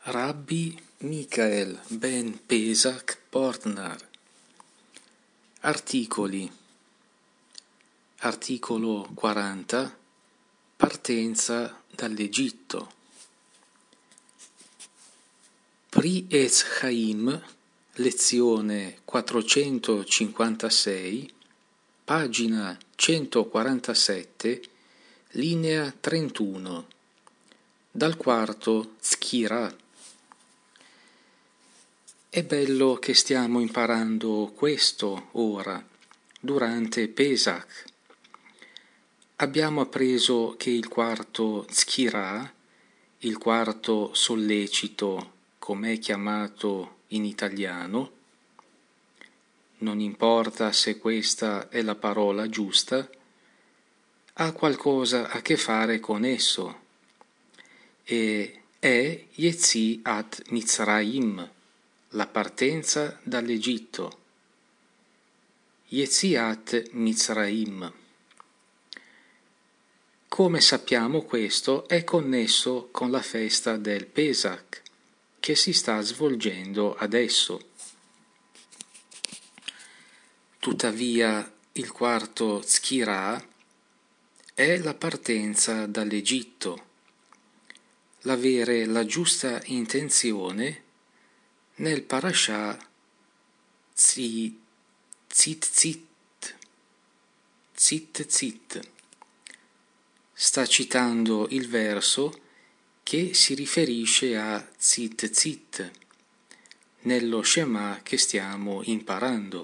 Rabbi Michael ben Pesach Portnar. Articoli. Articolo 40. Partenza dall'Egitto. Pri Etz Chaim, lezione 456, pagina 147, linea 31, dal quarto Tzkira. È bello che stiamo imparando questo ora, durante Pesach. Abbiamo appreso che il quarto Tzkira, il quarto sollecito, come è chiamato in italiano, non importa se questa è la parola giusta, ha qualcosa a che fare con esso, e è Yetziat Mitzrayim, la partenza dall'Egitto. Yetziat Mitzrayim. Come sappiamo, questo è connesso con la festa del Pesach, che si sta svolgendo adesso. Tuttavia, il quarto Tzkira è la partenza dall'Egitto, l'avere la giusta intenzione nel parashah Tzitzit. Sta citando il verso che si riferisce a Tzitzit nello Shema che stiamo imparando.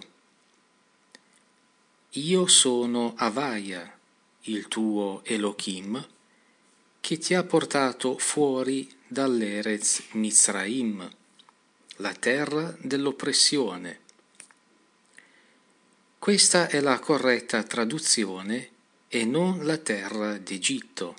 Io sono Havaya, il tuo Elohim, che ti ha portato fuori dall'Erez Mitzrayim, la terra dell'oppressione. Questa è la corretta traduzione e non la terra d'Egitto.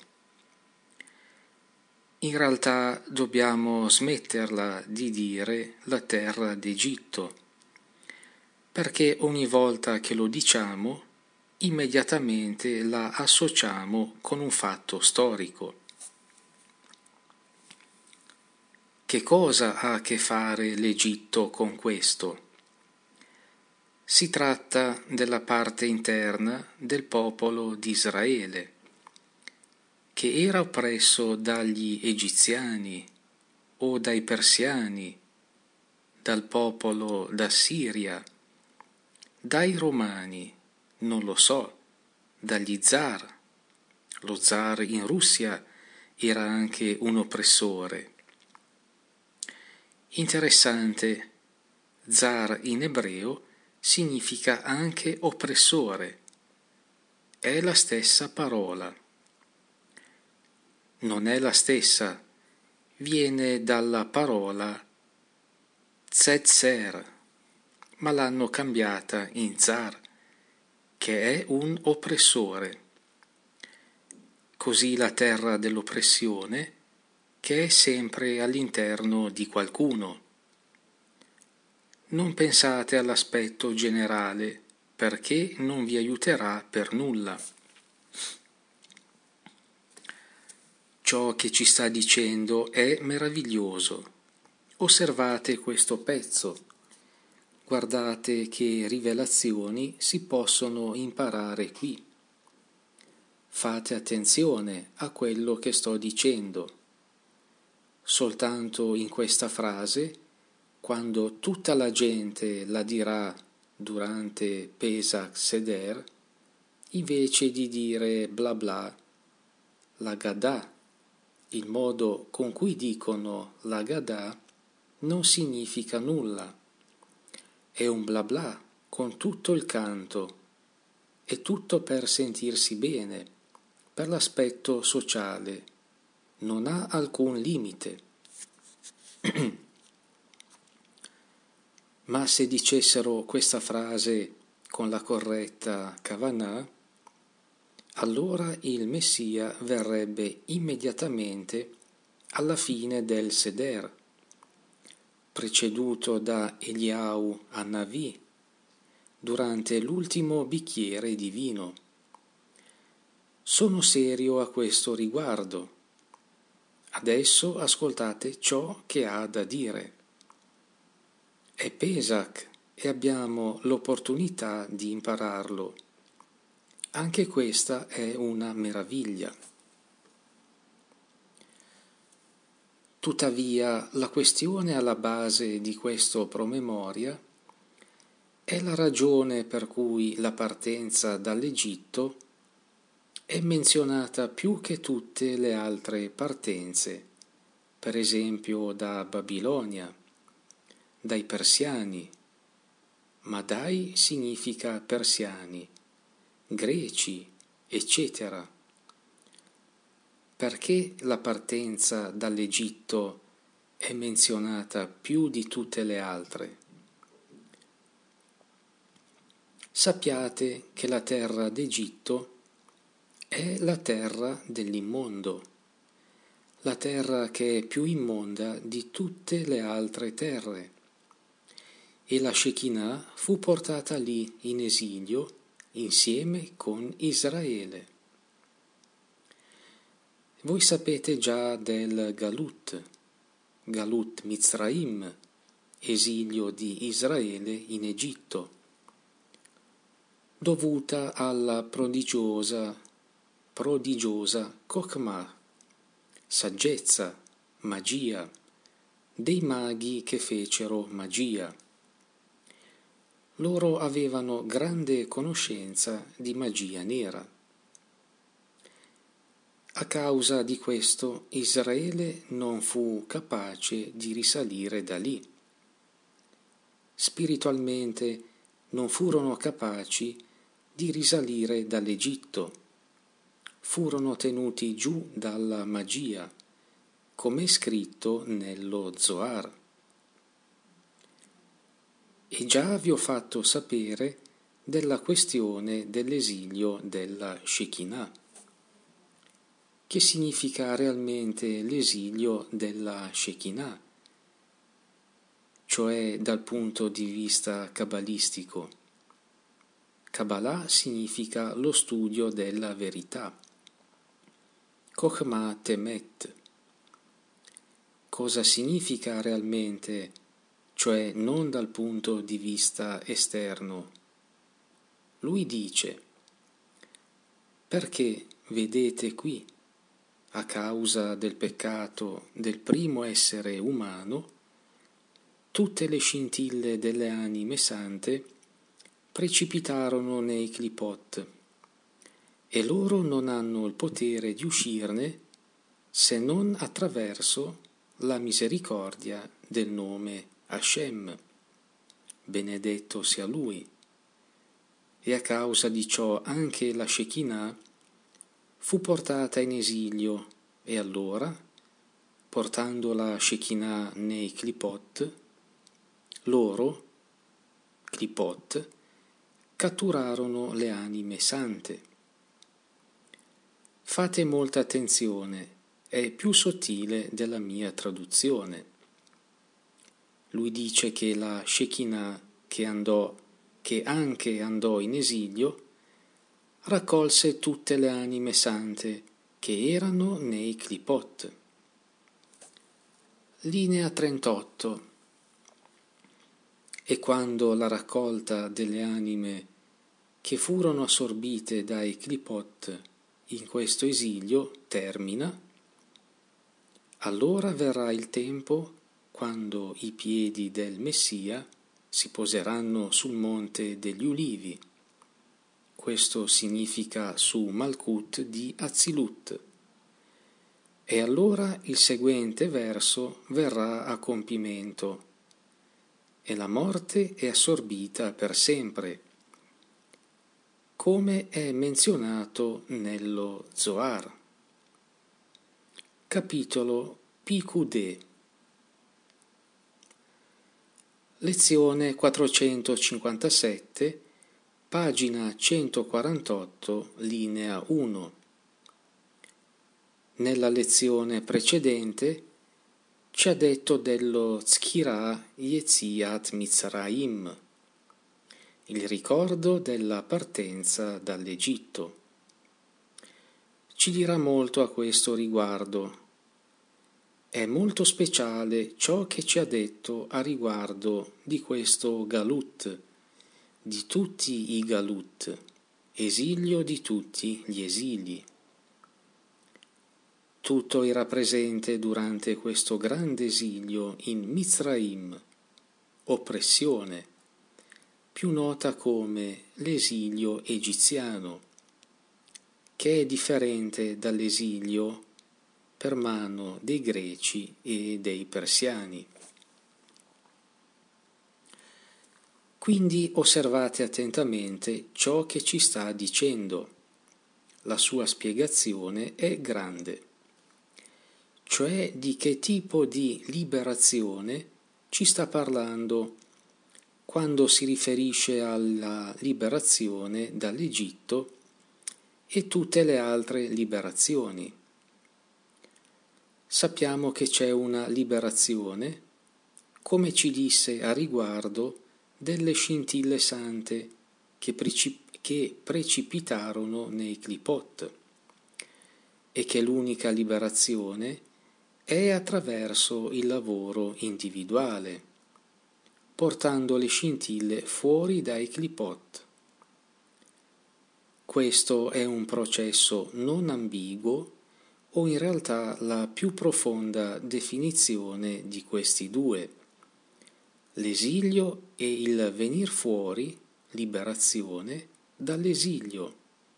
In realtà dobbiamo smetterla di dire la terra d'Egitto, perché ogni volta che lo diciamo, immediatamente la associamo con un fatto storico. Che cosa ha a che fare l'Egitto con questo? Si tratta della parte interna del popolo di Israele, che era oppresso dagli egiziani o dai persiani, dal popolo d'Assiria, dai romani, non lo so, dagli zar. Lo zar in Russia era anche un oppressore. Interessante, zar in ebreo significa anche oppressore. È la stessa parola. Non è la stessa, viene dalla parola tzetzer, ma l'hanno cambiata in zar, che è un oppressore. Così la terra dell'oppressione, che è sempre all'interno di qualcuno. Non pensate all'aspetto generale, perché non vi aiuterà per nulla. Ciò che ci sta dicendo è meraviglioso. Osservate questo pezzo. Guardate che rivelazioni si possono imparare qui. Fate attenzione a quello che sto dicendo. Soltanto in questa frase, quando tutta la gente la dirà durante Pesach Seder, invece di dire bla bla, la Gadà, il modo con cui dicono la Gadà non significa nulla. È un bla bla con tutto il canto, è tutto per sentirsi bene, per l'aspetto sociale. Non ha alcun limite. Ma se dicessero questa frase con la corretta Kavanah, allora il Messia verrebbe immediatamente alla fine del Seder, preceduto da Eliyahu Hanavi, durante l'ultimo bicchiere di vino. Sono serio a questo riguardo. Adesso ascoltate ciò che ha da dire. È Pesach e abbiamo l'opportunità di impararlo. Anche questa è una meraviglia. Tuttavia, la questione alla base di questo promemoria è la ragione per cui la partenza dall'Egitto è menzionata più che tutte le altre partenze, per esempio da Babilonia, dai persiani. Madai significa persiani, greci, eccetera. Perché la partenza dall'Egitto è menzionata più di tutte le altre? Sappiate che la terra d'Egitto è la terra dell'immondo, la terra che è più immonda di tutte le altre terre, e la Shekinah fu portata lì in esilio insieme con Israele. Voi sapete già del Galut Mizraim, esilio di Israele in Egitto, dovuta alla prodigiosa Chokhmah, saggezza, magia, dei maghi che fecero magia. Loro avevano grande conoscenza di magia nera. A causa di questo Israele non fu capace di risalire da lì. Spiritualmente non furono capaci di risalire dall'Egitto. Furono tenuti giù dalla magia, come è scritto nello Zohar. E già vi ho fatto sapere della questione dell'esilio della Shekinah. Che significa realmente l'esilio della Shekinah, cioè dal punto di vista cabalistico? Kabbalah significa lo studio della verità. Chokhmah Temet. Cosa significa realmente, cioè non dal punto di vista esterno? Lui dice: perché vedete qui, a causa del peccato del primo essere umano, tutte le scintille delle anime sante precipitarono nei clipot, e loro non hanno il potere di uscirne se non attraverso la misericordia del nome Hashem, benedetto sia Lui. E a causa di ciò anche la Shekinah fu portata in esilio, e allora, portando la Shekinah nei clipot, loro, clipot, catturarono le anime sante. Fate molta attenzione, è più sottile della mia traduzione. Lui dice che la Shekinah che anche andò in esilio, raccolse tutte le anime sante che erano nei clipot. Linea 38. E quando la raccolta delle anime che furono assorbite dai clipot in questo esilio termina, allora verrà il tempo quando i piedi del Messia si poseranno sul monte degli Ulivi. Questo significa su Malkut di Atzilut. E allora il seguente verso verrà a compimento: e la morte è assorbita per sempre, come è menzionato nello Zohar. Capitolo Picudè. Lezione 457, pagina 148, linea 1. Nella lezione precedente ci ha detto dello Tzkira Yetziat Mitzrayim, il ricordo della partenza dall'Egitto. Ci dirà molto a questo riguardo. È molto speciale ciò che ci ha detto a riguardo di questo Galut, di tutti i Galut, esilio di tutti gli esili. Tutto era presente durante questo grande esilio in Mizraim, oppressione, più nota come l'esilio egiziano, che è differente dall'esilio per mano dei greci e dei persiani. Quindi osservate attentamente ciò che ci sta dicendo. La sua spiegazione è grande, cioè di che tipo di liberazione ci sta parlando quando si riferisce alla liberazione dall'Egitto e tutte le altre liberazioni. Sappiamo che c'è una liberazione, come ci disse a riguardo delle scintille sante che precipitarono nei clipot, e che l'unica liberazione è attraverso il lavoro individuale, portando le scintille fuori dai clipot. Questo è un processo non ambiguo, o in realtà la più profonda definizione di questi due, l'esilio e il venir fuori, liberazione, dall'esilio.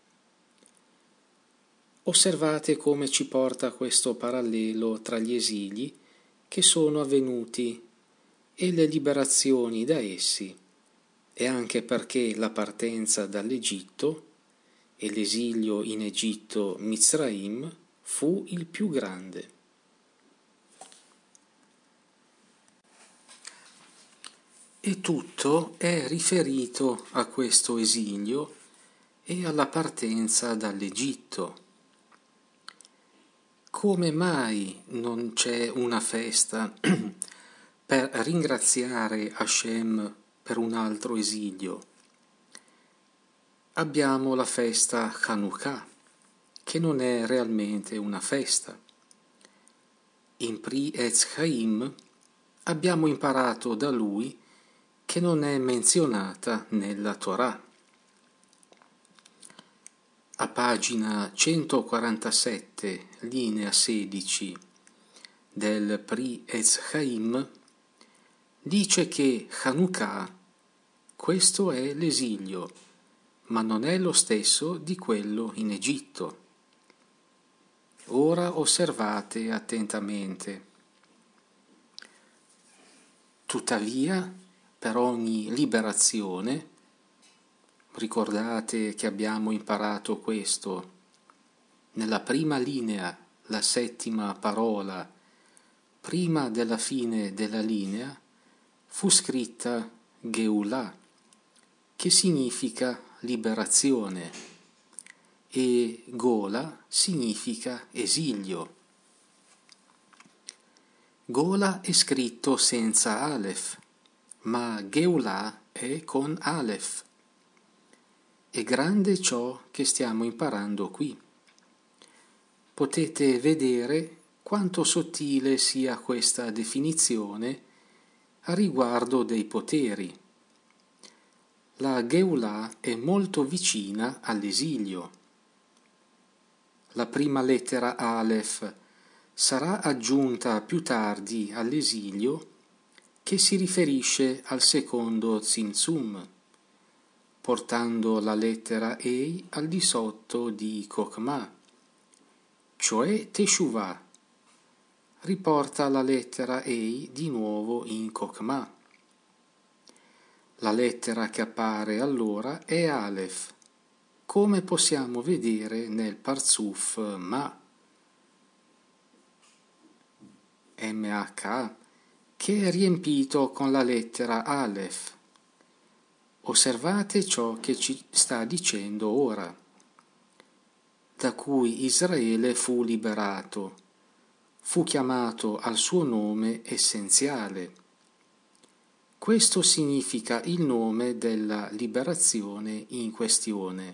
Osservate come ci porta questo parallelo tra gli esili che sono avvenuti e le liberazioni da essi, e anche perché la partenza dall'Egitto e l'esilio in Egitto Mizraim fu il più grande. E tutto è riferito a questo esilio e alla partenza dall'Egitto. Come mai non c'è una festa per ringraziare Hashem per un altro esilio? Abbiamo la festa Hanukkah, che non è realmente una festa. In Pri Etz Chaim abbiamo imparato da lui che non è menzionata nella Torah. A pagina 147, linea 16 del Pri Etz Chaim, dice che Hanukkah, questo è l'esilio, ma non è lo stesso di quello in Egitto. Ora osservate attentamente. Tuttavia, per ogni liberazione, ricordate che abbiamo imparato questo, nella prima linea, la settima parola, prima della fine della linea, fu scritta Geulah, che significa liberazione, e Gola significa esilio. Gola è scritto senza Aleph, ma Geulah è con Aleph. È grande ciò che stiamo imparando qui. Potete vedere quanto sottile sia questa definizione a riguardo dei poteri. La Geulah è molto vicina all'esilio. La prima lettera Aleph sarà aggiunta più tardi all'esilio, che si riferisce al secondo Tzimtzum, portando la lettera Ei al di sotto di Chokmah, cioè Teshuvah, riporta la lettera Ei di nuovo in Chokmah. La lettera che appare allora è Aleph, come possiamo vedere nel Parzuf MH, che è riempito con la lettera Aleph. Osservate ciò che ci sta dicendo ora, da cui Israele fu liberato, fu chiamato al suo nome essenziale. Questo significa il nome della liberazione in questione.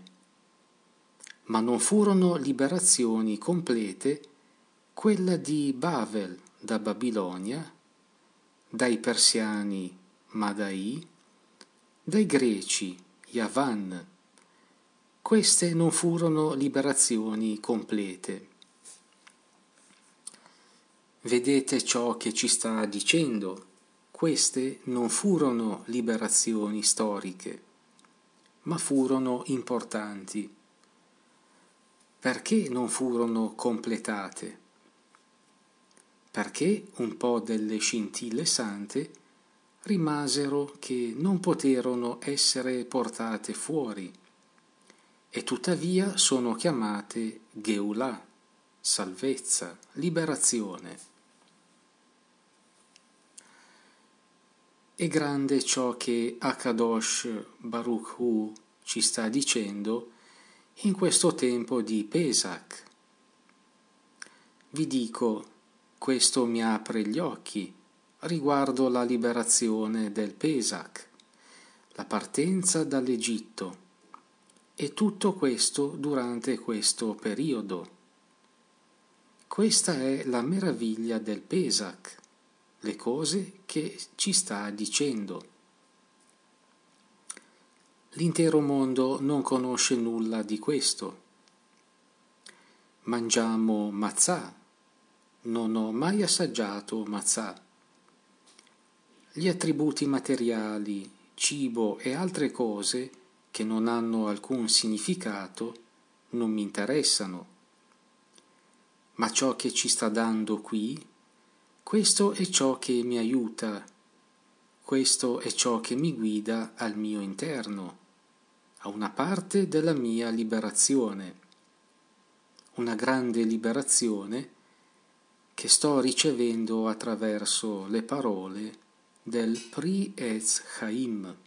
Ma non furono liberazioni complete quella di Bavel da Babilonia, dai persiani Madai, dai greci Yavan. Queste non furono liberazioni complete. Vedete ciò che ci sta dicendo? Queste non furono liberazioni storiche, ma furono importanti. Perché non furono completate? Perché un po' delle scintille sante rimasero che non poterono essere portate fuori e tuttavia sono chiamate Geulah, salvezza, liberazione. È grande ciò che Akadosh Baruch Hu ci sta dicendo in questo tempo di Pesach. Vi dico, questo mi apre gli occhi riguardo la liberazione del Pesach, la partenza dall'Egitto, e tutto questo durante questo periodo. Questa è la meraviglia del Pesach, le cose che ci sta dicendo. L'intero mondo non conosce nulla di questo. Mangiamo matzah. Non ho mai assaggiato matzah. Gli attributi materiali, cibo e altre cose che non hanno alcun significato non mi interessano. Ma ciò che ci sta dando qui, questo è ciò che mi aiuta, questo è ciò che mi guida al mio interno, a una parte della mia liberazione, una grande liberazione che sto ricevendo attraverso le parole del Pri Etz Chaim.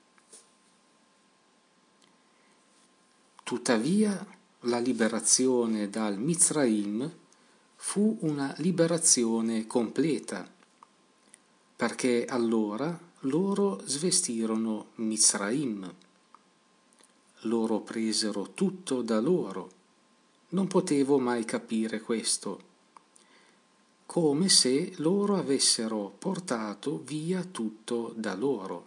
Tuttavia, la liberazione dal Mizraim fu una liberazione completa, perché allora loro svestirono Mizraim. Loro presero tutto da loro. Non potevo mai capire questo. Come se loro avessero portato via tutto da loro.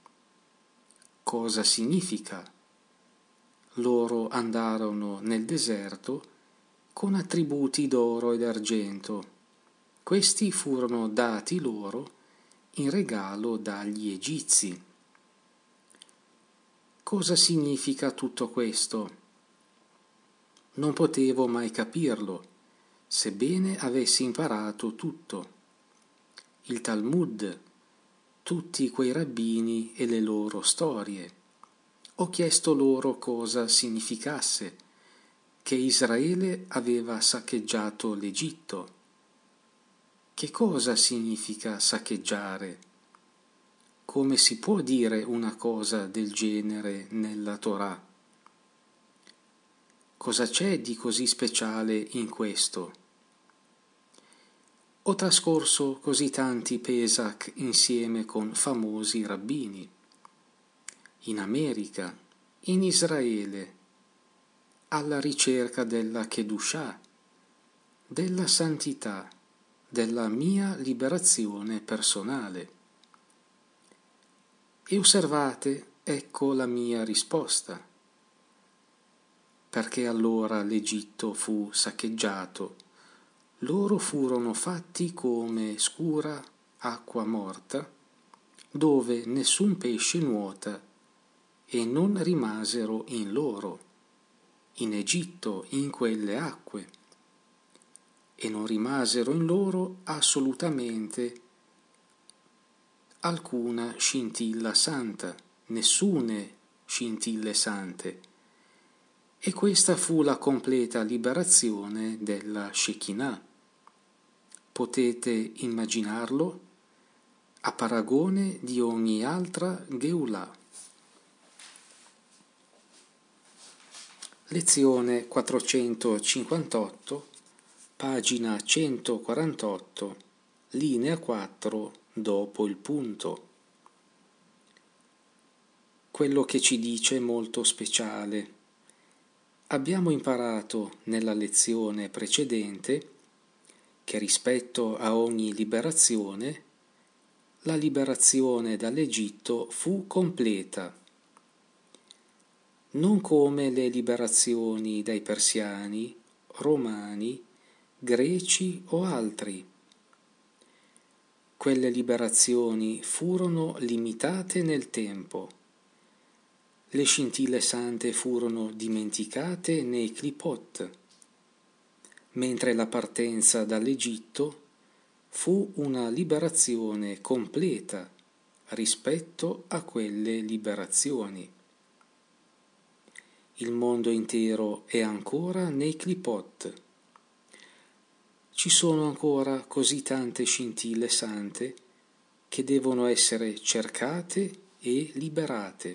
Cosa significa? Loro andarono nel deserto con attributi d'oro ed argento. Questi furono dati loro in regalo dagli egizi. Cosa significa tutto questo? Non potevo mai capirlo, sebbene avessi imparato tutto. Il Talmud, tutti quei rabbini e le loro storie. Ho chiesto loro cosa significasse che Israele aveva saccheggiato l'Egitto. Che cosa significa saccheggiare? Come si può dire una cosa del genere nella Torah? Cosa c'è di così speciale in questo? Ho trascorso così tanti Pesach insieme con famosi rabbini, in America, in Israele, alla ricerca della Kedushah, della santità, della mia liberazione personale. E osservate, ecco la mia risposta. Perché allora l'Egitto fu saccheggiato, loro furono fatti come scura acqua morta, dove nessun pesce nuota, e non rimasero in loro, in Egitto, in quelle acque, e non rimasero in loro assolutamente alcuna scintilla santa, nessune scintille sante. E questa fu la completa liberazione della Shekinah. Potete immaginarlo a paragone di ogni altra Geulah. Lezione 458, pagina 148, linea 4, dopo il punto. Quello che ci dice è molto speciale. Abbiamo imparato nella lezione precedente che rispetto a ogni liberazione, la liberazione dall'Egitto fu completa, non come le liberazioni dai persiani, romani, greci o altri. Quelle liberazioni furono limitate nel tempo. Le scintille sante furono dimenticate nei clipot, mentre la partenza dall'Egitto fu una liberazione completa rispetto a quelle liberazioni. Il mondo intero è ancora nei clipot. Ci sono ancora così tante scintille sante che devono essere cercate e liberate.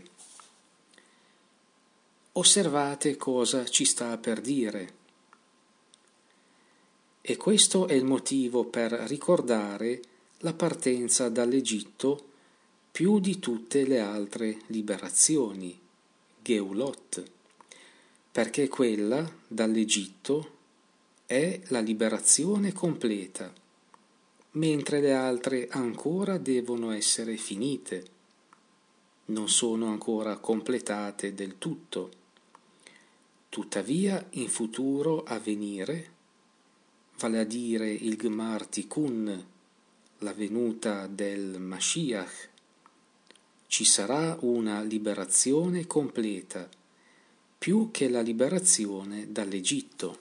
Osservate cosa ci sta per dire. E questo è il motivo per ricordare la partenza dall'Egitto più di tutte le altre liberazioni, Geulot, perché quella dall'Egitto è la liberazione completa, mentre le altre ancora devono essere finite, non sono ancora completate del tutto. Tuttavia, in futuro a venire, vale a dire il Gmar Tikkun, la venuta del Mashiach, ci sarà una liberazione completa, più che la liberazione dall'Egitto.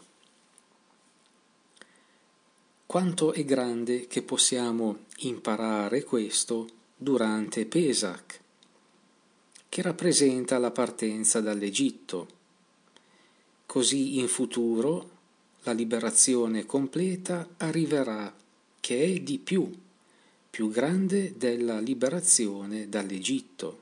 Quanto è grande che possiamo imparare questo durante Pesach, che rappresenta la partenza dall'Egitto. Così in futuro la liberazione completa arriverà, che è di più grande della liberazione dall'Egitto.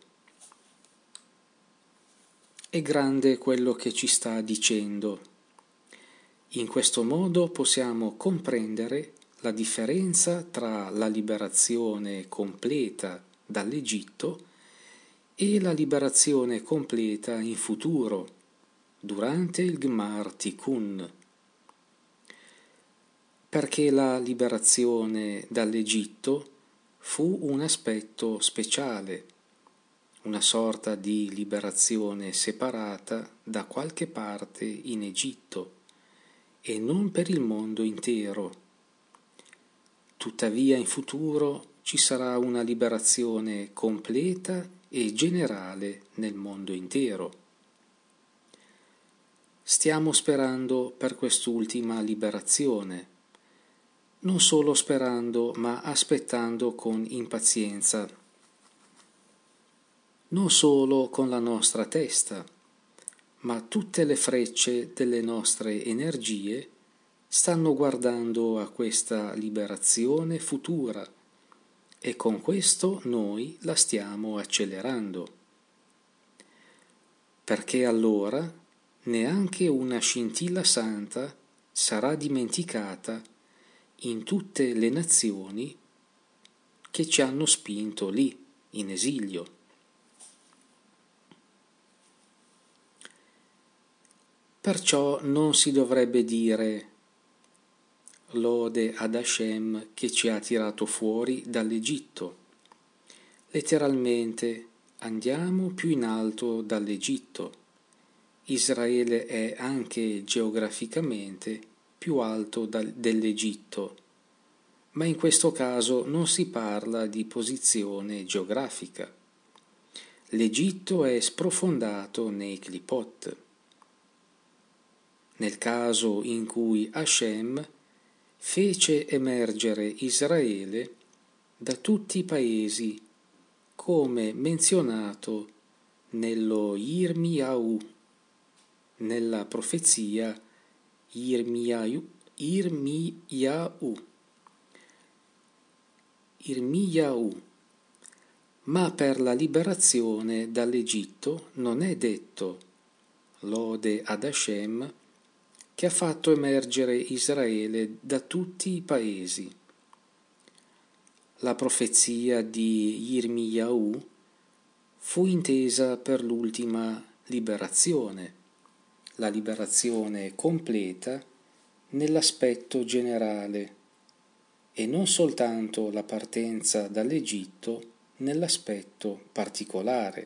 È grande quello che ci sta dicendo. In questo modo possiamo comprendere la differenza tra la liberazione completa dall'Egitto e la liberazione completa in futuro, durante il Gmar Tikkun. Perché la liberazione dall'Egitto fu un aspetto speciale, una sorta di liberazione separata da qualche parte in Egitto e non per il mondo intero. Tuttavia in futuro ci sarà una liberazione completa e generale nel mondo intero. Stiamo sperando per quest'ultima liberazione, non solo sperando ma aspettando con impazienza, non solo con la nostra testa, ma tutte le frecce delle nostre energie stanno guardando a questa liberazione futura e con questo noi la stiamo accelerando. Perché allora neanche una scintilla santa sarà dimenticata in tutte le nazioni che ci hanno spinto lì, in esilio. Perciò non si dovrebbe dire lode ad Hashem che ci ha tirato fuori dall'Egitto. Letteralmente andiamo più in alto dall'Egitto. Israele è anche geograficamente più alto dell'Egitto, ma in questo caso non si parla di posizione geografica. L'Egitto è sprofondato nei clipot. Nel caso in cui Hashem fece emergere Israele da tutti i paesi, come menzionato nello Yirmiyahu, nella profezia Yirmiyahu, ma per la liberazione dall'Egitto non è detto lode ad Hashem che ha fatto emergere Israele da tutti i paesi. La profezia di Yirmiyahu fu intesa per l'ultima liberazione, la liberazione completa nell'aspetto generale, e non soltanto la partenza dall'Egitto nell'aspetto particolare.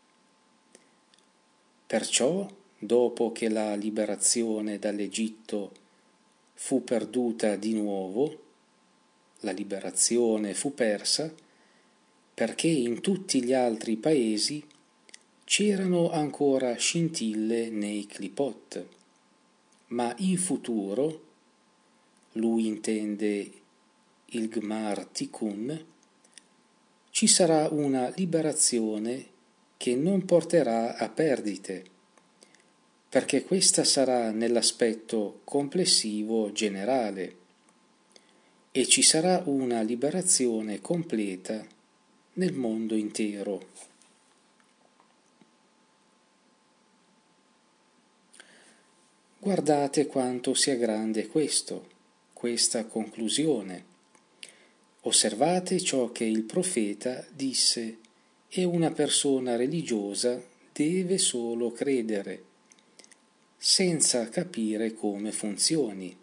Perciò, dopo che la liberazione dall'Egitto fu perduta di nuovo, la liberazione fu persa, perché in tutti gli altri paesi c'erano ancora scintille nei clipot, ma in futuro, lui intende il Gmar Tikkun, ci sarà una liberazione che non porterà a perdite, perché questa sarà nell'aspetto complessivo generale e ci sarà una liberazione completa nel mondo intero. Guardate quanto sia grande questa conclusione. Osservate ciò che il profeta disse e una persona religiosa deve solo credere, senza capire come funzioni.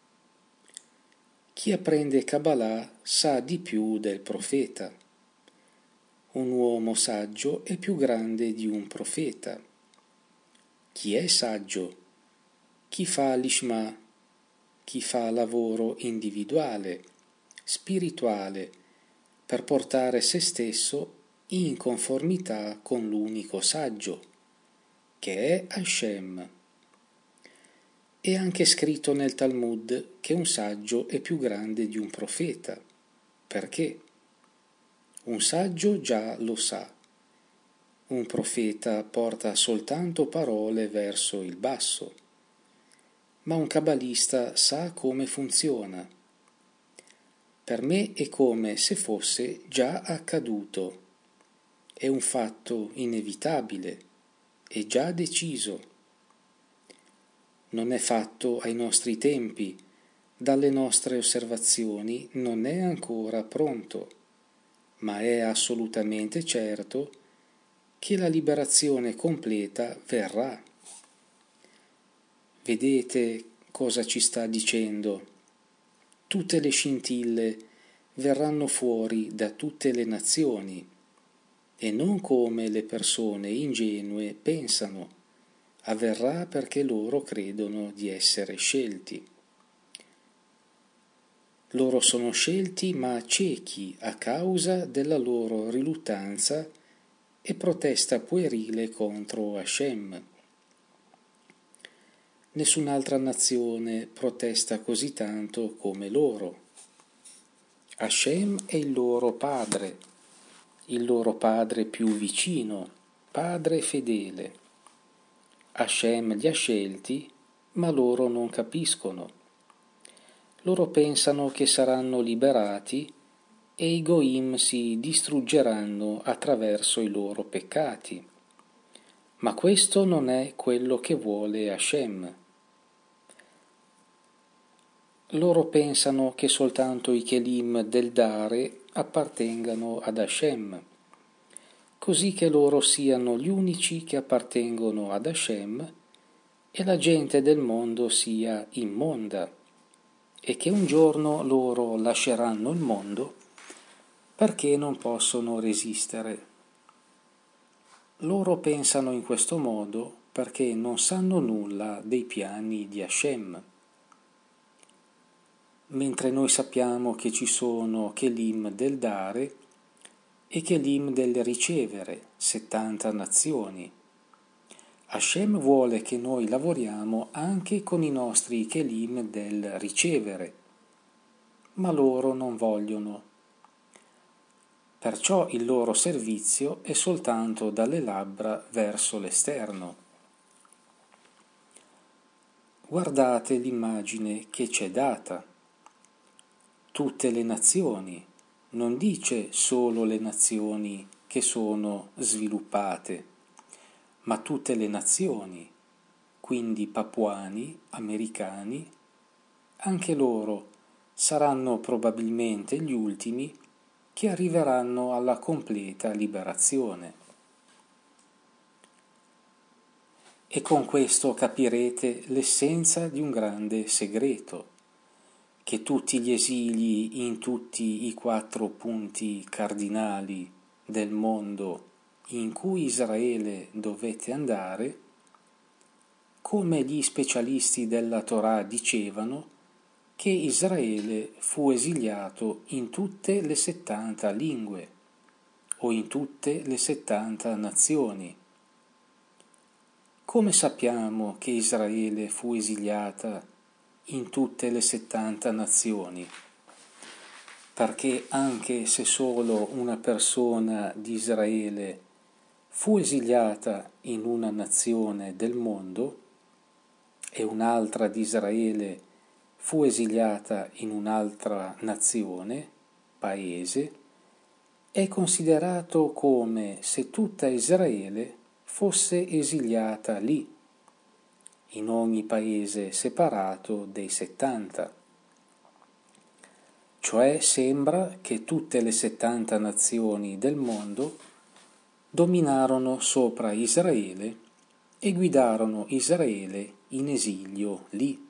Chi apprende Kabbalah sa di più del profeta. Un uomo saggio è più grande di un profeta. Chi è saggio? Chi fa l'ishma? Chi fa lavoro individuale, spirituale, per portare se stesso in conformità con l'unico saggio, che è Hashem. È anche scritto nel Talmud che un saggio è più grande di un profeta. Perché? Un saggio già lo sa. Un profeta porta soltanto parole verso il basso. Ma un kabbalista sa come funziona. Per me è come se fosse già accaduto. È un fatto inevitabile, è già deciso. Non è fatto ai nostri tempi, dalle nostre osservazioni non è ancora pronto, ma è assolutamente certo che la liberazione completa verrà. Vedete cosa ci sta dicendo? Tutte le scintille verranno fuori da tutte le nazioni e non come le persone ingenue pensano. Avverrà perché loro credono di essere scelti. Loro sono scelti ma ciechi a causa della loro riluttanza e protesta puerile contro Hashem. Nessun'altra nazione protesta così tanto come loro. Hashem è il loro padre più vicino, padre fedele. Hashem li ha scelti, ma loro non capiscono. Loro pensano che saranno liberati e i Goim si distruggeranno attraverso i loro peccati. Ma questo non è quello che vuole Hashem. Loro pensano che soltanto i Kelim del dare appartengano ad Hashem, così che loro siano gli unici che appartengono ad Hashem e la gente del mondo sia immonda, e che un giorno loro lasceranno il mondo perché non possono resistere. Loro pensano in questo modo perché non sanno nulla dei piani di Hashem. Mentre noi sappiamo che ci sono Kelim del dare e Kelim del ricevere, 70 nazioni. Hashem vuole che noi lavoriamo anche con i nostri Kelim del ricevere, ma loro non vogliono. Perciò il loro servizio è soltanto dalle labbra verso l'esterno. Guardate l'immagine che c'è data. Tutte le nazioni, non dice solo le nazioni che sono sviluppate, ma tutte le nazioni, quindi papuani, americani, anche loro saranno probabilmente gli ultimi che arriveranno alla completa liberazione. E con questo capirete l'essenza di un grande segreto, che tutti gli esili in tutti i 4 punti cardinali del mondo in cui Israele dovette andare, come gli specialisti della Torah dicevano, che Israele fu esiliato in tutte le 70 lingue o in tutte le 70 nazioni. Come sappiamo che Israele fu esiliata in tutte le 70 nazioni? Perché anche se solo una persona di Israele fu esiliata in una nazione del mondo e un'altra di Israele fu esiliata in un'altra nazione, paese, è considerato come se tutta Israele fosse esiliata lì, in ogni paese separato dei 70. Cioè sembra che tutte le 70 nazioni del mondo dominarono sopra Israele e guidarono Israele in esilio lì.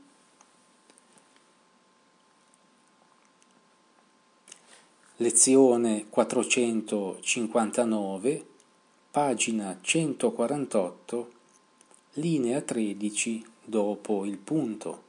Lezione 459, pagina 148, linea 13 dopo il punto.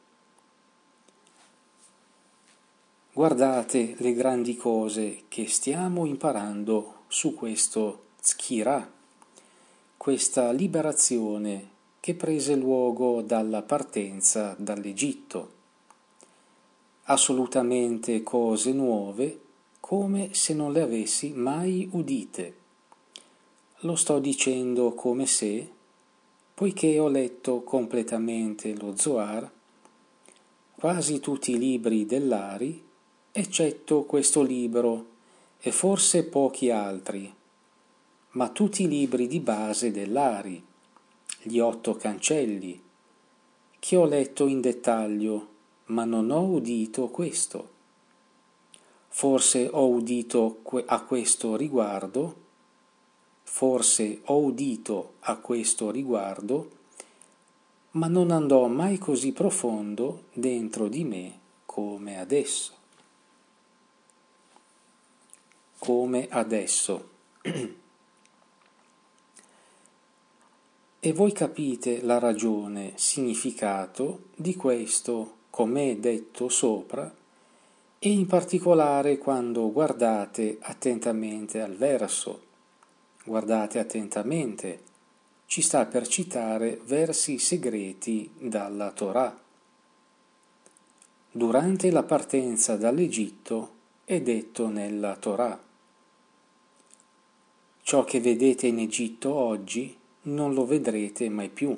Guardate le grandi cose che stiamo imparando su questo Tzkira, questa liberazione che prese luogo dalla partenza dall'Egitto. Assolutamente cose nuove, come se non le avessi mai udite. Lo sto dicendo come se, poiché ho letto completamente lo Zohar, quasi tutti i libri dell'Ari, eccetto questo libro e forse pochi altri, ma tutti i libri di base dell'Ari, gli 8 cancelli, che ho letto in dettaglio, ma non ho udito questo. Forse ho udito a questo riguardo, ma non andò mai così profondo dentro di me come adesso. E voi capite la ragione, significato di questo, come detto sopra, e in particolare quando guardate attentamente al verso. Guardate attentamente, ci sta per citare versi segreti dalla Torah. Durante la partenza dall'Egitto è detto nella Torah: ciò che vedete in Egitto oggi non lo vedrete mai più.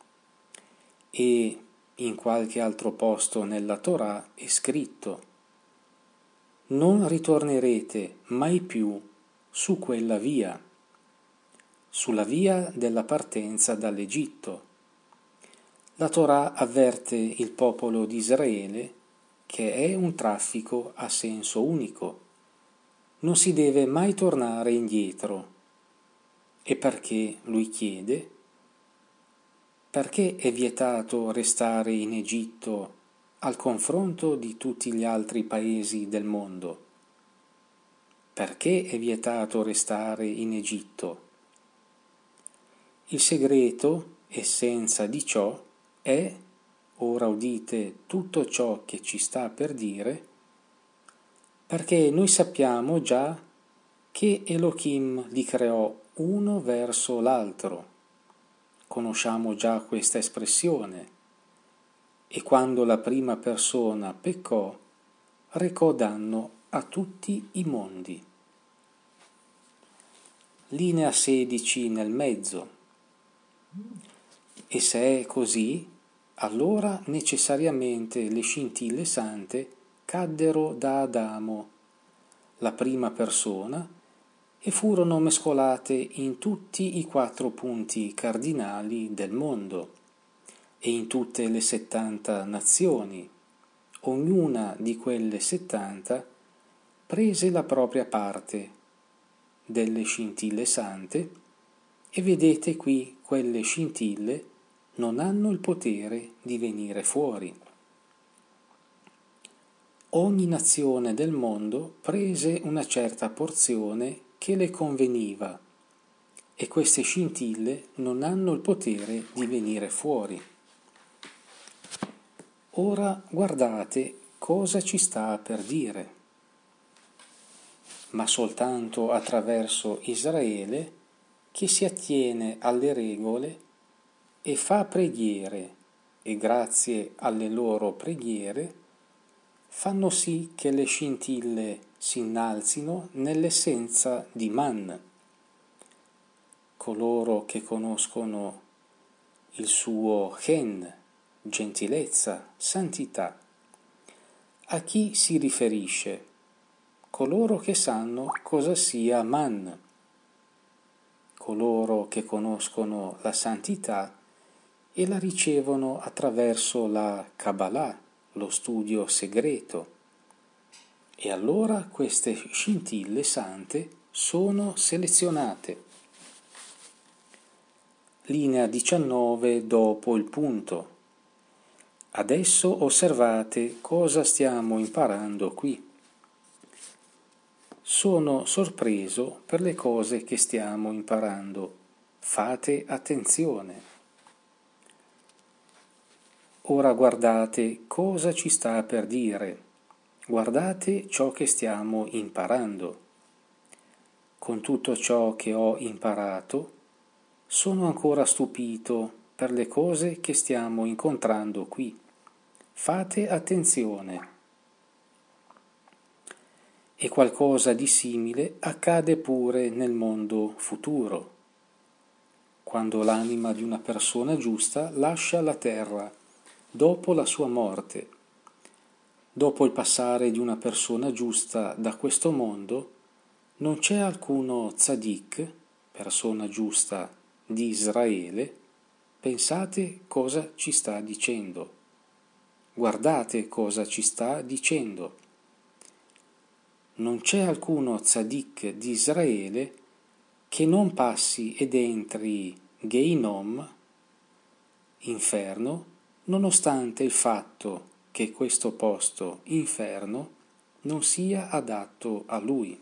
E in qualche altro posto nella Torah è scritto: non ritornerete mai più su quella via, sulla via della partenza dall'Egitto. La Torah avverte il popolo di Israele che è un traffico a senso unico. Non si deve mai tornare indietro. E perché, lui chiede, perché è vietato restare in Egitto al confronto di tutti gli altri paesi del mondo? Perché è vietato restare in Egitto? Il segreto, essenza di ciò, è, ora udite tutto ciò che ci sta per dire, perché noi sappiamo già che Elohim li creò uno verso l'altro. Conosciamo già questa espressione. E quando la prima persona peccò, recò danno a tutti i mondi. Linea 16 nel mezzo. E se è così, allora necessariamente le scintille sante caddero da Adamo, la prima persona, e furono mescolate in tutti i 4 punti cardinali del mondo e in tutte le 70 nazioni. Ognuna di quelle 70 prese la propria parte delle scintille sante, e vedete qui quelle scintille non hanno il potere di venire fuori. ogni nazione del mondo prese una certa porzione che le conveniva e queste scintille non hanno il potere di venire fuori. Ora guardate cosa ci sta per dire. Ma soltanto attraverso Israele, che si attiene alle regole e fa preghiere, e grazie alle loro preghiere fanno sì che le scintille si innalzino nell'essenza di Man. Coloro che conoscono il suo Chen, gentilezza, santità. A chi si riferisce? Coloro che sanno cosa sia Man, coloro che conoscono la santità e la ricevono attraverso la Kabbalah, lo studio segreto. E allora queste scintille sante sono selezionate. Linea 19 dopo il punto. Adesso osservate cosa stiamo imparando qui. Sono sorpreso per le cose che stiamo imparando. Fate attenzione. Ora guardate cosa ci sta per dire. Guardate ciò che stiamo imparando. Con tutto ciò che ho imparato, sono ancora stupito per le cose che stiamo incontrando qui. Fate attenzione. E qualcosa di simile accade pure nel mondo futuro, quando l'anima di una persona giusta lascia la terra dopo la sua morte. Dopo il passare di una persona giusta da questo mondo, non c'è alcuno tzaddik, persona giusta di Israele. Pensate cosa ci sta dicendo. Guardate cosa ci sta dicendo. Non c'è alcuno tzaddik di Israele che non passi ed entri Geinom, inferno, nonostante il fatto che questo posto, inferno, non sia adatto a lui.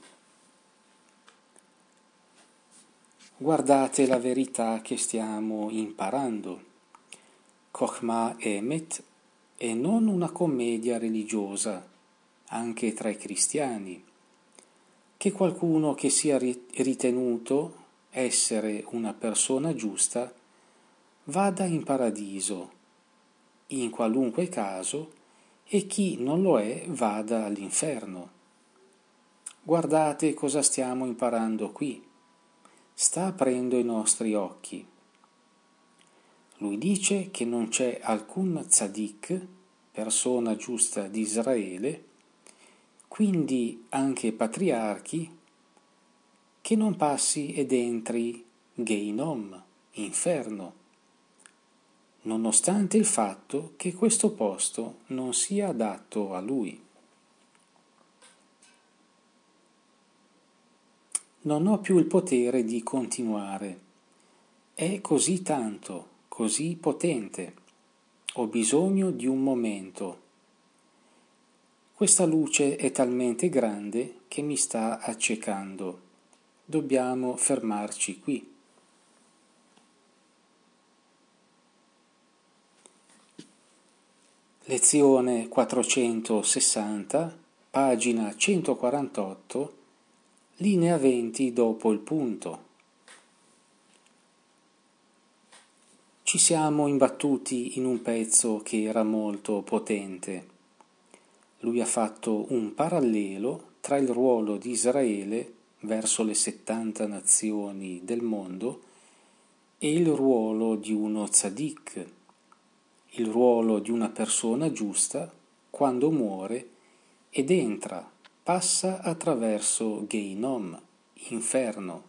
Guardate la verità che stiamo imparando. Chokhmah Emet è non una commedia religiosa, anche tra i cristiani, che qualcuno che sia ritenuto essere una persona giusta vada in paradiso, in qualunque caso, e chi non lo è vada all'inferno. Guardate cosa stiamo imparando qui. Sta aprendo i nostri occhi. Lui dice che non c'è alcun tzaddik, persona giusta di Israele, quindi anche patriarchi, che non passi ed entri Geinom, inferno, nonostante il fatto che questo posto non sia adatto a lui. Non ho più il potere di continuare. È così tanto, così potente. Ho bisogno di un momento. Questa luce è talmente grande che mi sta accecando. Dobbiamo fermarci qui. Lezione 460, pagina 148, linea 20 dopo il punto. Ci siamo imbattuti in un pezzo che era molto potente. Lui ha fatto un parallelo tra il ruolo di Israele verso le 70 nazioni del mondo e il ruolo di uno tzaddik, il ruolo di una persona giusta quando muore ed entra, passa attraverso Geinom, inferno.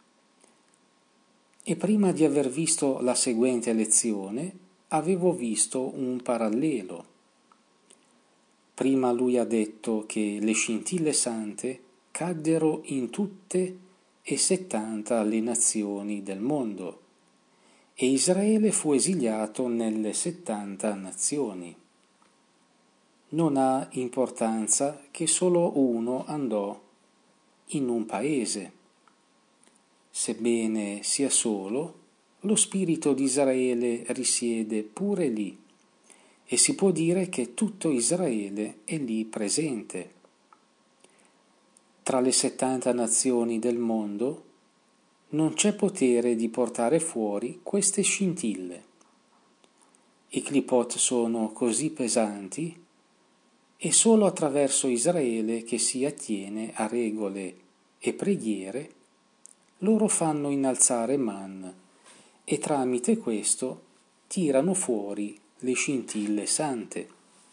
E prima di aver visto la seguente lezione, avevo visto un parallelo. Prima lui ha detto che le scintille sante caddero in tutte e 70 le nazioni del mondo e Israele fu esiliato nelle 70 nazioni. Non ha importanza che solo uno andò in un paese. Sebbene sia solo, lo spirito di Israele risiede pure lì e si può dire che tutto Israele è lì presente. Tra le 70 nazioni del mondo non c'è potere di portare fuori queste scintille. I clipot sono così pesanti e solo attraverso Israele, che si attiene a regole e preghiere, loro fanno innalzare Man e tramite questo tirano fuori le scintille sante.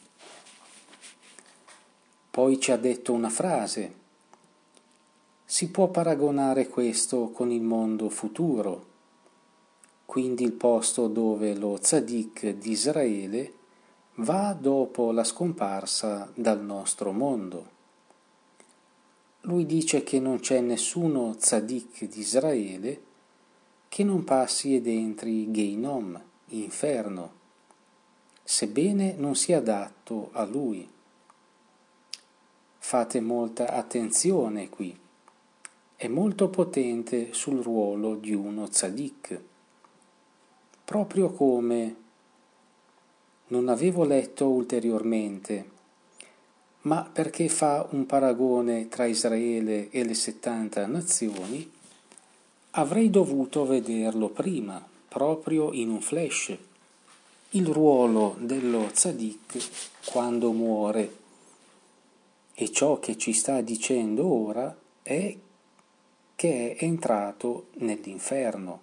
Poi ci ha detto una frase: si può paragonare questo con il mondo futuro, quindi il posto dove lo tzaddik di Israele va dopo la scomparsa dal nostro mondo. Lui dice che non c'è nessuno tzaddik di Israele che non passi ed entri Geinom, inferno, sebbene non sia adatto a lui. Fate molta attenzione qui, è molto potente sul ruolo di uno tzaddik, proprio come non avevo letto ulteriormente, ma perché fa un paragone tra Israele e le 70 nazioni, avrei dovuto vederlo prima, proprio in un flash, il ruolo dello tzaddik quando muore. E ciò che ci sta dicendo ora è che è entrato nell'inferno.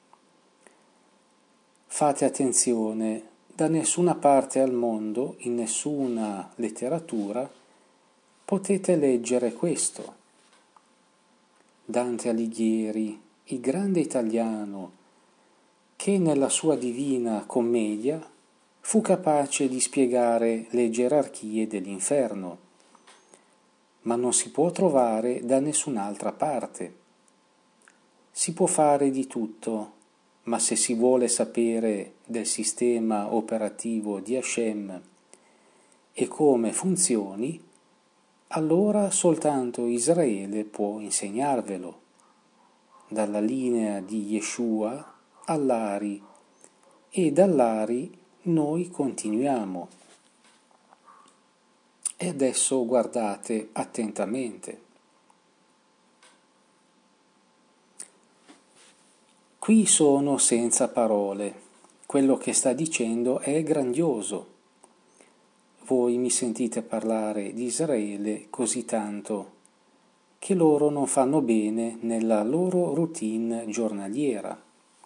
Fate attenzione, da nessuna parte al mondo, in nessuna letteratura, potete leggere questo. Dante Alighieri, il grande italiano, che nella sua Divina Commedia fu capace di spiegare le gerarchie dell'inferno, ma non si può trovare da nessun'altra parte. Si può fare di tutto, ma se si vuole sapere del sistema operativo di Hashem e come funzioni, allora soltanto Israele può insegnarvelo, dalla linea di Yeshua all'Ari, e dall'Ari noi continuiamo. E adesso guardate attentamente. Qui sono senza parole. Quello che sta dicendo è grandioso. Voi mi sentite parlare di Israele così tanto che loro non fanno bene nella loro routine giornaliera.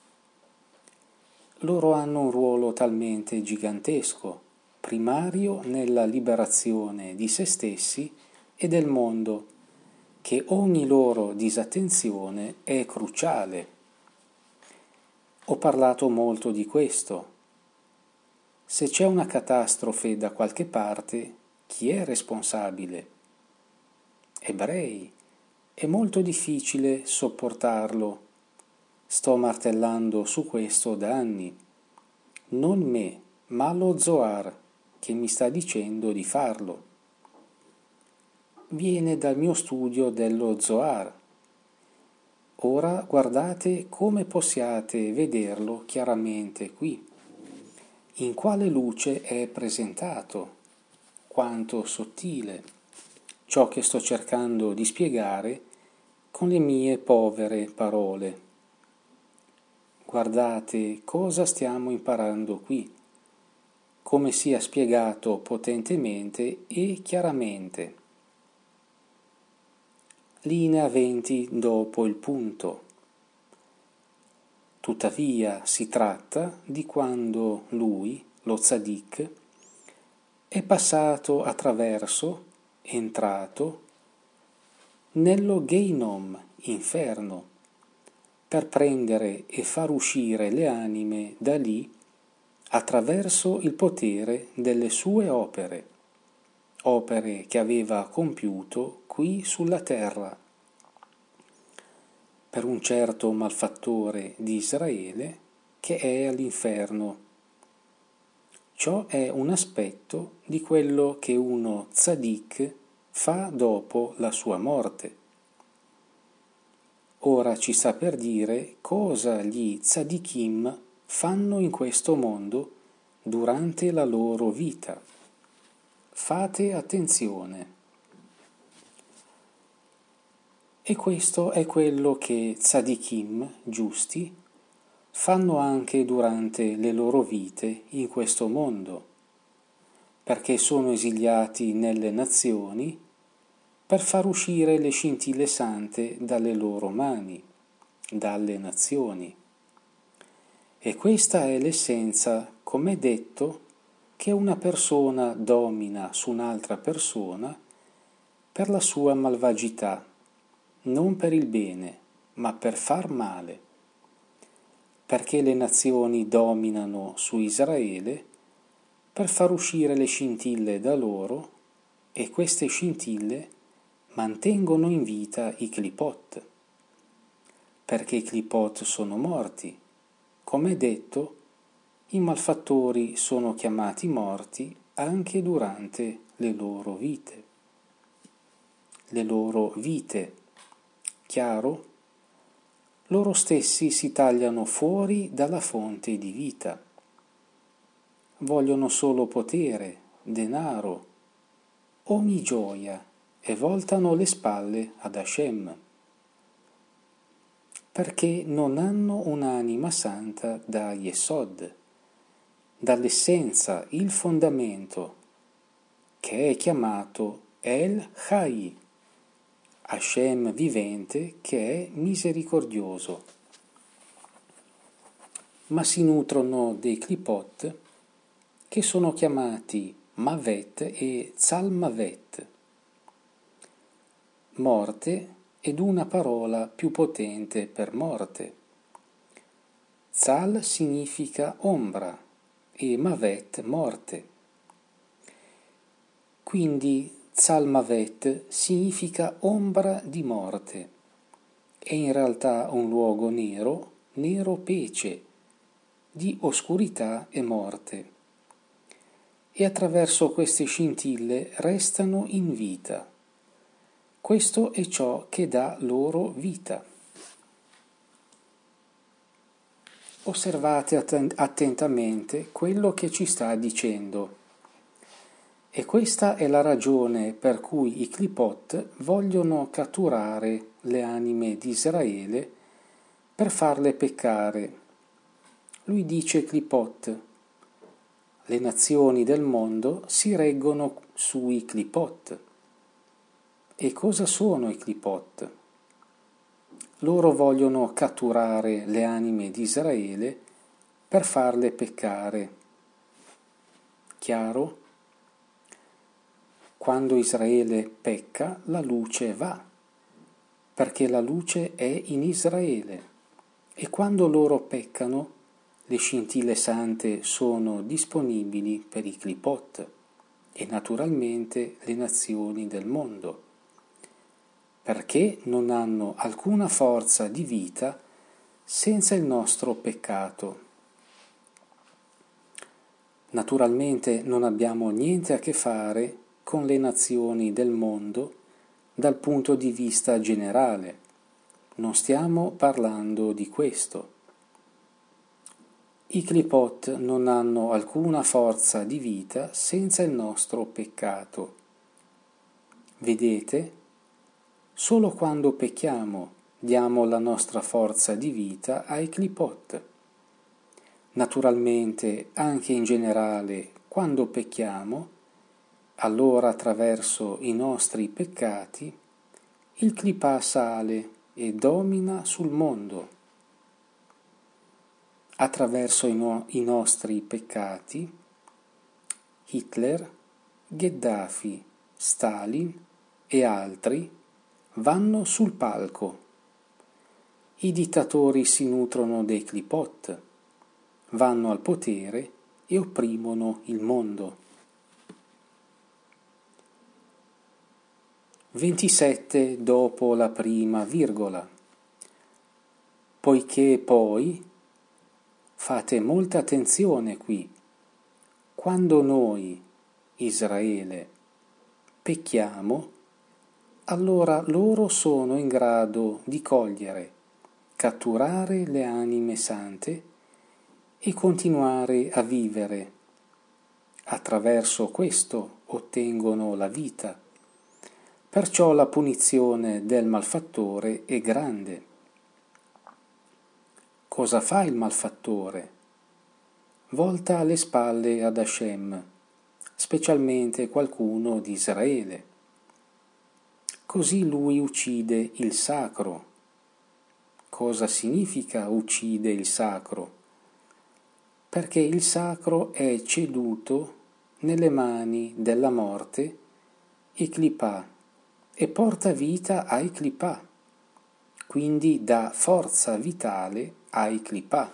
Loro hanno un ruolo talmente gigantesco, primario nella liberazione di se stessi e del mondo, che ogni loro disattenzione è cruciale. Ho parlato molto di questo. Se c'è una catastrofe da qualche parte, chi è responsabile? Ebrei. È molto difficile sopportarlo. Sto martellando su questo da anni. Non me, ma lo Zohar, che mi sta dicendo di farlo. Viene dal mio studio dello Zohar. Ora guardate come possiate vederlo chiaramente qui. In quale luce è presentato? Quanto sottile. Ciò che sto cercando di spiegare con le mie povere parole. Guardate cosa stiamo imparando qui, come sia spiegato potentemente e chiaramente. Linea 20 dopo il punto. Tuttavia si tratta di quando lui, lo tzaddik, è passato attraverso, entrato, nello Geinom, inferno, per prendere e far uscire le anime da lì attraverso il potere delle sue opere, opere che aveva compiuto qui sulla terra, per un certo malfattore di Israele che è all'inferno, Ciò è un aspetto di quello che uno tzaddik fa dopo la sua morte. Ora ci sta per dire cosa gli tzaddikim fanno in questo mondo durante la loro vita. Fate attenzione. E questo è quello che tzaddikim, giusti, fanno anche durante le loro vite in questo mondo, perché sono esiliati nelle nazioni per far uscire le scintille sante dalle loro mani, dalle nazioni. E questa è l'essenza, come detto, che una persona domina su un'altra persona per la sua malvagità, non per il bene, ma per far male. Perché le nazioni dominano su Israele per far uscire le scintille da loro, e queste scintille mantengono in vita i clipot, perché i clipot sono morti. Come detto, i malfattori sono chiamati morti anche durante le loro vite. Le loro vite, chiaro? Loro stessi si tagliano fuori dalla fonte di vita. Vogliono solo potere, denaro, ogni gioia e voltano le spalle ad Hashem, perché non hanno un'anima santa da Yesod, dall'essenza, il fondamento, che è chiamato El Chai, Hashem vivente che è misericordioso. Ma si nutrono dei clipot che sono chiamati Mavet e Zalmavet, morte ed una parola più potente per morte. Zal significa ombra e Mavet morte. Quindi Zalmavet significa ombra di morte. È in realtà un luogo nero, nero pece, di oscurità e morte. E attraverso queste scintille restano in vita. Questo è ciò che dà loro vita. Osservate attentamente quello che ci sta dicendo. E questa è la ragione per cui i clipot vogliono catturare le anime di Israele per farle peccare. Lui dice clipot: le nazioni del mondo si reggono sui clipot. E cosa sono i clipot? Loro vogliono catturare le anime di Israele per farle peccare. Chiaro? Quando Israele pecca, la luce va, perché la luce è in Israele. E quando loro peccano, le scintille sante sono disponibili per i clipot e naturalmente le nazioni del mondo, perché non hanno alcuna forza di vita senza il nostro peccato. Naturalmente non abbiamo niente a che fare con le nazioni del mondo dal punto di vista generale. Non stiamo parlando di questo. I clipot non hanno alcuna forza di vita senza il nostro peccato. Vedete? Solo quando pecchiamo diamo la nostra forza di vita ai clipot. Naturalmente, anche in generale, quando pecchiamo, allora attraverso i nostri peccati, il clipà sale e domina sul mondo. Attraverso i nostri peccati, Hitler, Gheddafi, Stalin e altri vanno sul palco. I dittatori si nutrono dei clipot, vanno al potere e opprimono il mondo. 27 dopo la prima virgola. Poiché poi, fate molta attenzione qui, quando noi, Israele, pecchiamo, allora loro sono in grado di cogliere, catturare le anime sante e continuare a vivere. Attraverso questo ottengono la vita. Perciò la punizione del malfattore è grande. Cosa fa il malfattore? Volta le spalle ad Hashem, specialmente qualcuno di Israele. Così lui uccide il sacro. Cosa significa uccide il sacro? Perché il sacro è ceduto nelle mani della morte e Clipà e porta vita ai Clipà, quindi dà forza vitale ai Clipà.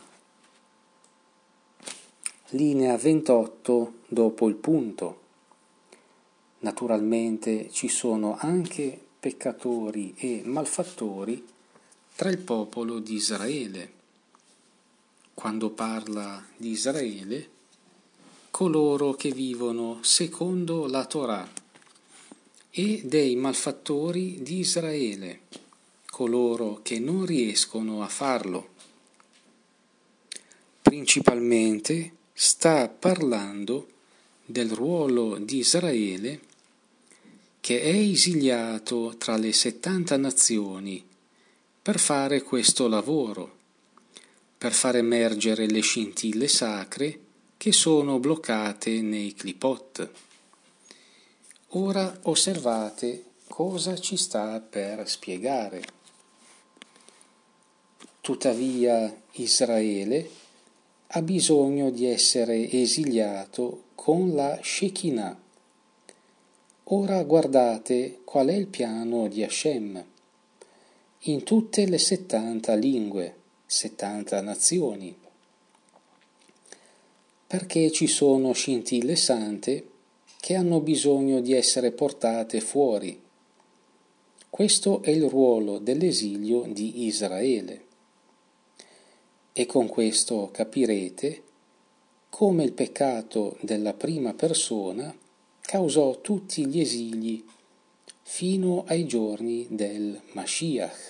Linea 28 dopo il punto. Naturalmente ci sono anche peccatori e malfattori tra il popolo di Israele. Quando parla di Israele, coloro che vivono secondo la Torah, e dei malfattori di Israele, coloro che non riescono a farlo. Principalmente sta parlando del ruolo di Israele che è esiliato tra le 70 nazioni per fare questo lavoro, per far emergere le scintille sacre che sono bloccate nei clipot. Ora osservate cosa ci sta per spiegare. Tuttavia Israele ha bisogno di essere esiliato con la Shekinah. Ora guardate qual è il piano di Hashem. In tutte le 70 lingue, 70 nazioni. Perché ci sono scintille sante che hanno bisogno di essere portate fuori. Questo è il ruolo dell'esilio di Israele. E con questo capirete come il peccato della prima persona causò tutti gli esili fino ai giorni del Mashiach.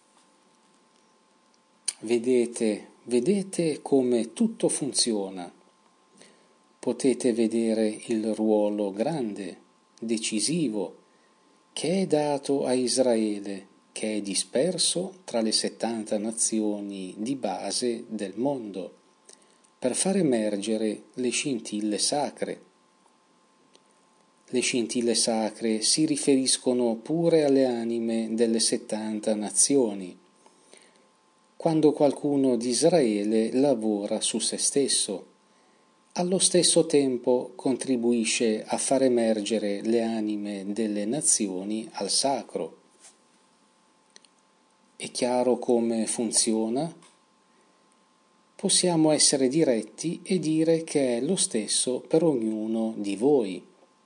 Vedete come tutto funziona. Potete vedere il ruolo grande, decisivo, che è dato a Israele, che è disperso tra le 70 nazioni di base del mondo, per far emergere le scintille sacre. Le scintille sacre si riferiscono pure alle anime delle 70 nazioni, quando qualcuno di Israele lavora su se stesso. Allo stesso tempo contribuisce a far emergere le anime delle nazioni al sacro. È chiaro come funziona? Possiamo essere diretti e dire che è lo stesso per ognuno di voi.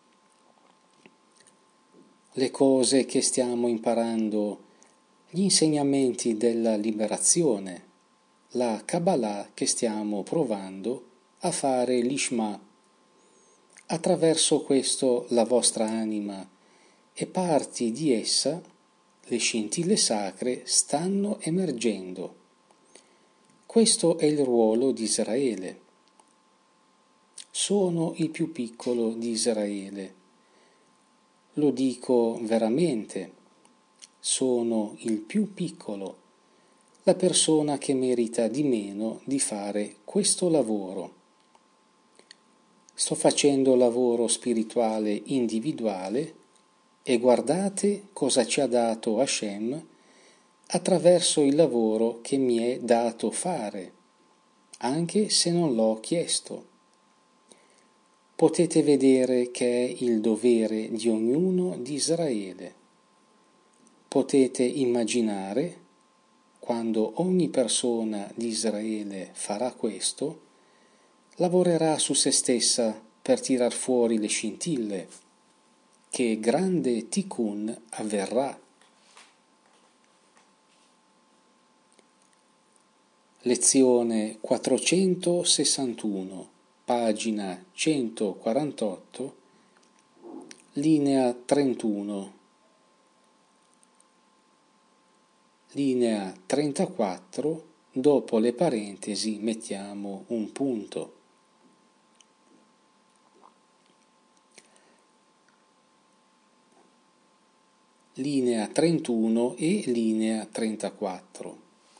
Le cose che stiamo imparando, gli insegnamenti della liberazione, la Kabbalah che stiamo provando a fare l'Ishma. Attraverso questo la vostra anima e parti di essa, le scintille sacre, stanno emergendo. Questo è il ruolo di Israele. Sono il più piccolo di Israele. Lo dico veramente. Sono il più piccolo, la persona che merita di meno di fare questo lavoro. Sto facendo lavoro spirituale individuale e guardate cosa ci ha dato Hashem attraverso il lavoro che mi è dato fare, anche se non l'ho chiesto. Potete vedere che è il dovere di ognuno di Israele. Potete immaginare, quando ogni persona di Israele farà questo, lavorerà su se stessa per tirar fuori le scintille, che grande tikkun avverrà. Lezione 461. pagina 148, linea 31, linea 34, dopo le parentesi mettiamo un punto. Linea 31 e linea 34.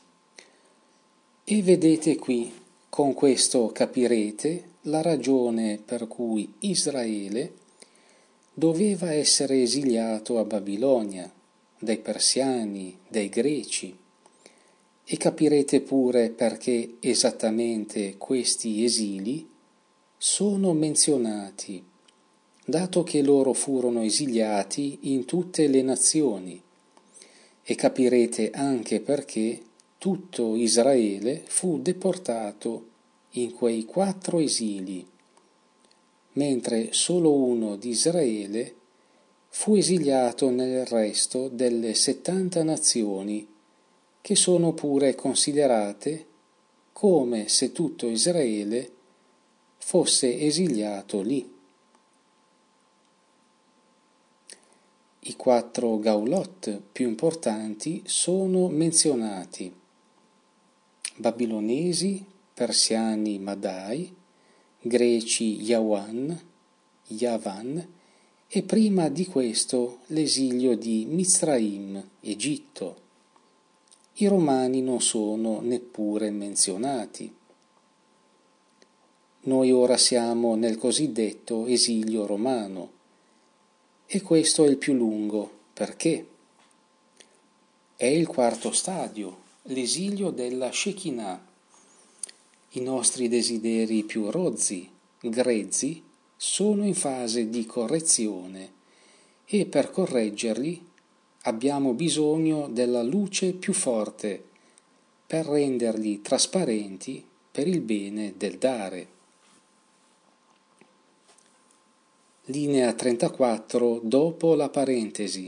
E vedete qui, con questo capirete la ragione per cui Israele doveva essere esiliato a Babilonia dai persiani, dai greci, e capirete pure perché esattamente questi esili sono menzionati, dato che loro furono esiliati in tutte le nazioni, e capirete anche perché tutto Israele fu deportato in quei 4 esili, mentre solo uno di Israele fu esiliato nel resto delle 70 nazioni, che sono pure considerate come se tutto Israele fosse esiliato lì. I 4 gaulot più importanti sono menzionati: babilonesi, persiani Madai, greci Yavan, e prima di questo l'esilio di Mizraim, Egitto. I romani non sono neppure menzionati. Noi ora siamo nel cosiddetto esilio romano, e questo è il più lungo. Perché? È il 4º stadio, l'esilio della Shekinah. I nostri desideri più rozzi, grezzi, sono in fase di correzione, e per correggerli abbiamo bisogno della luce più forte per renderli trasparenti per il bene del dare. Linea 34 dopo la parentesi.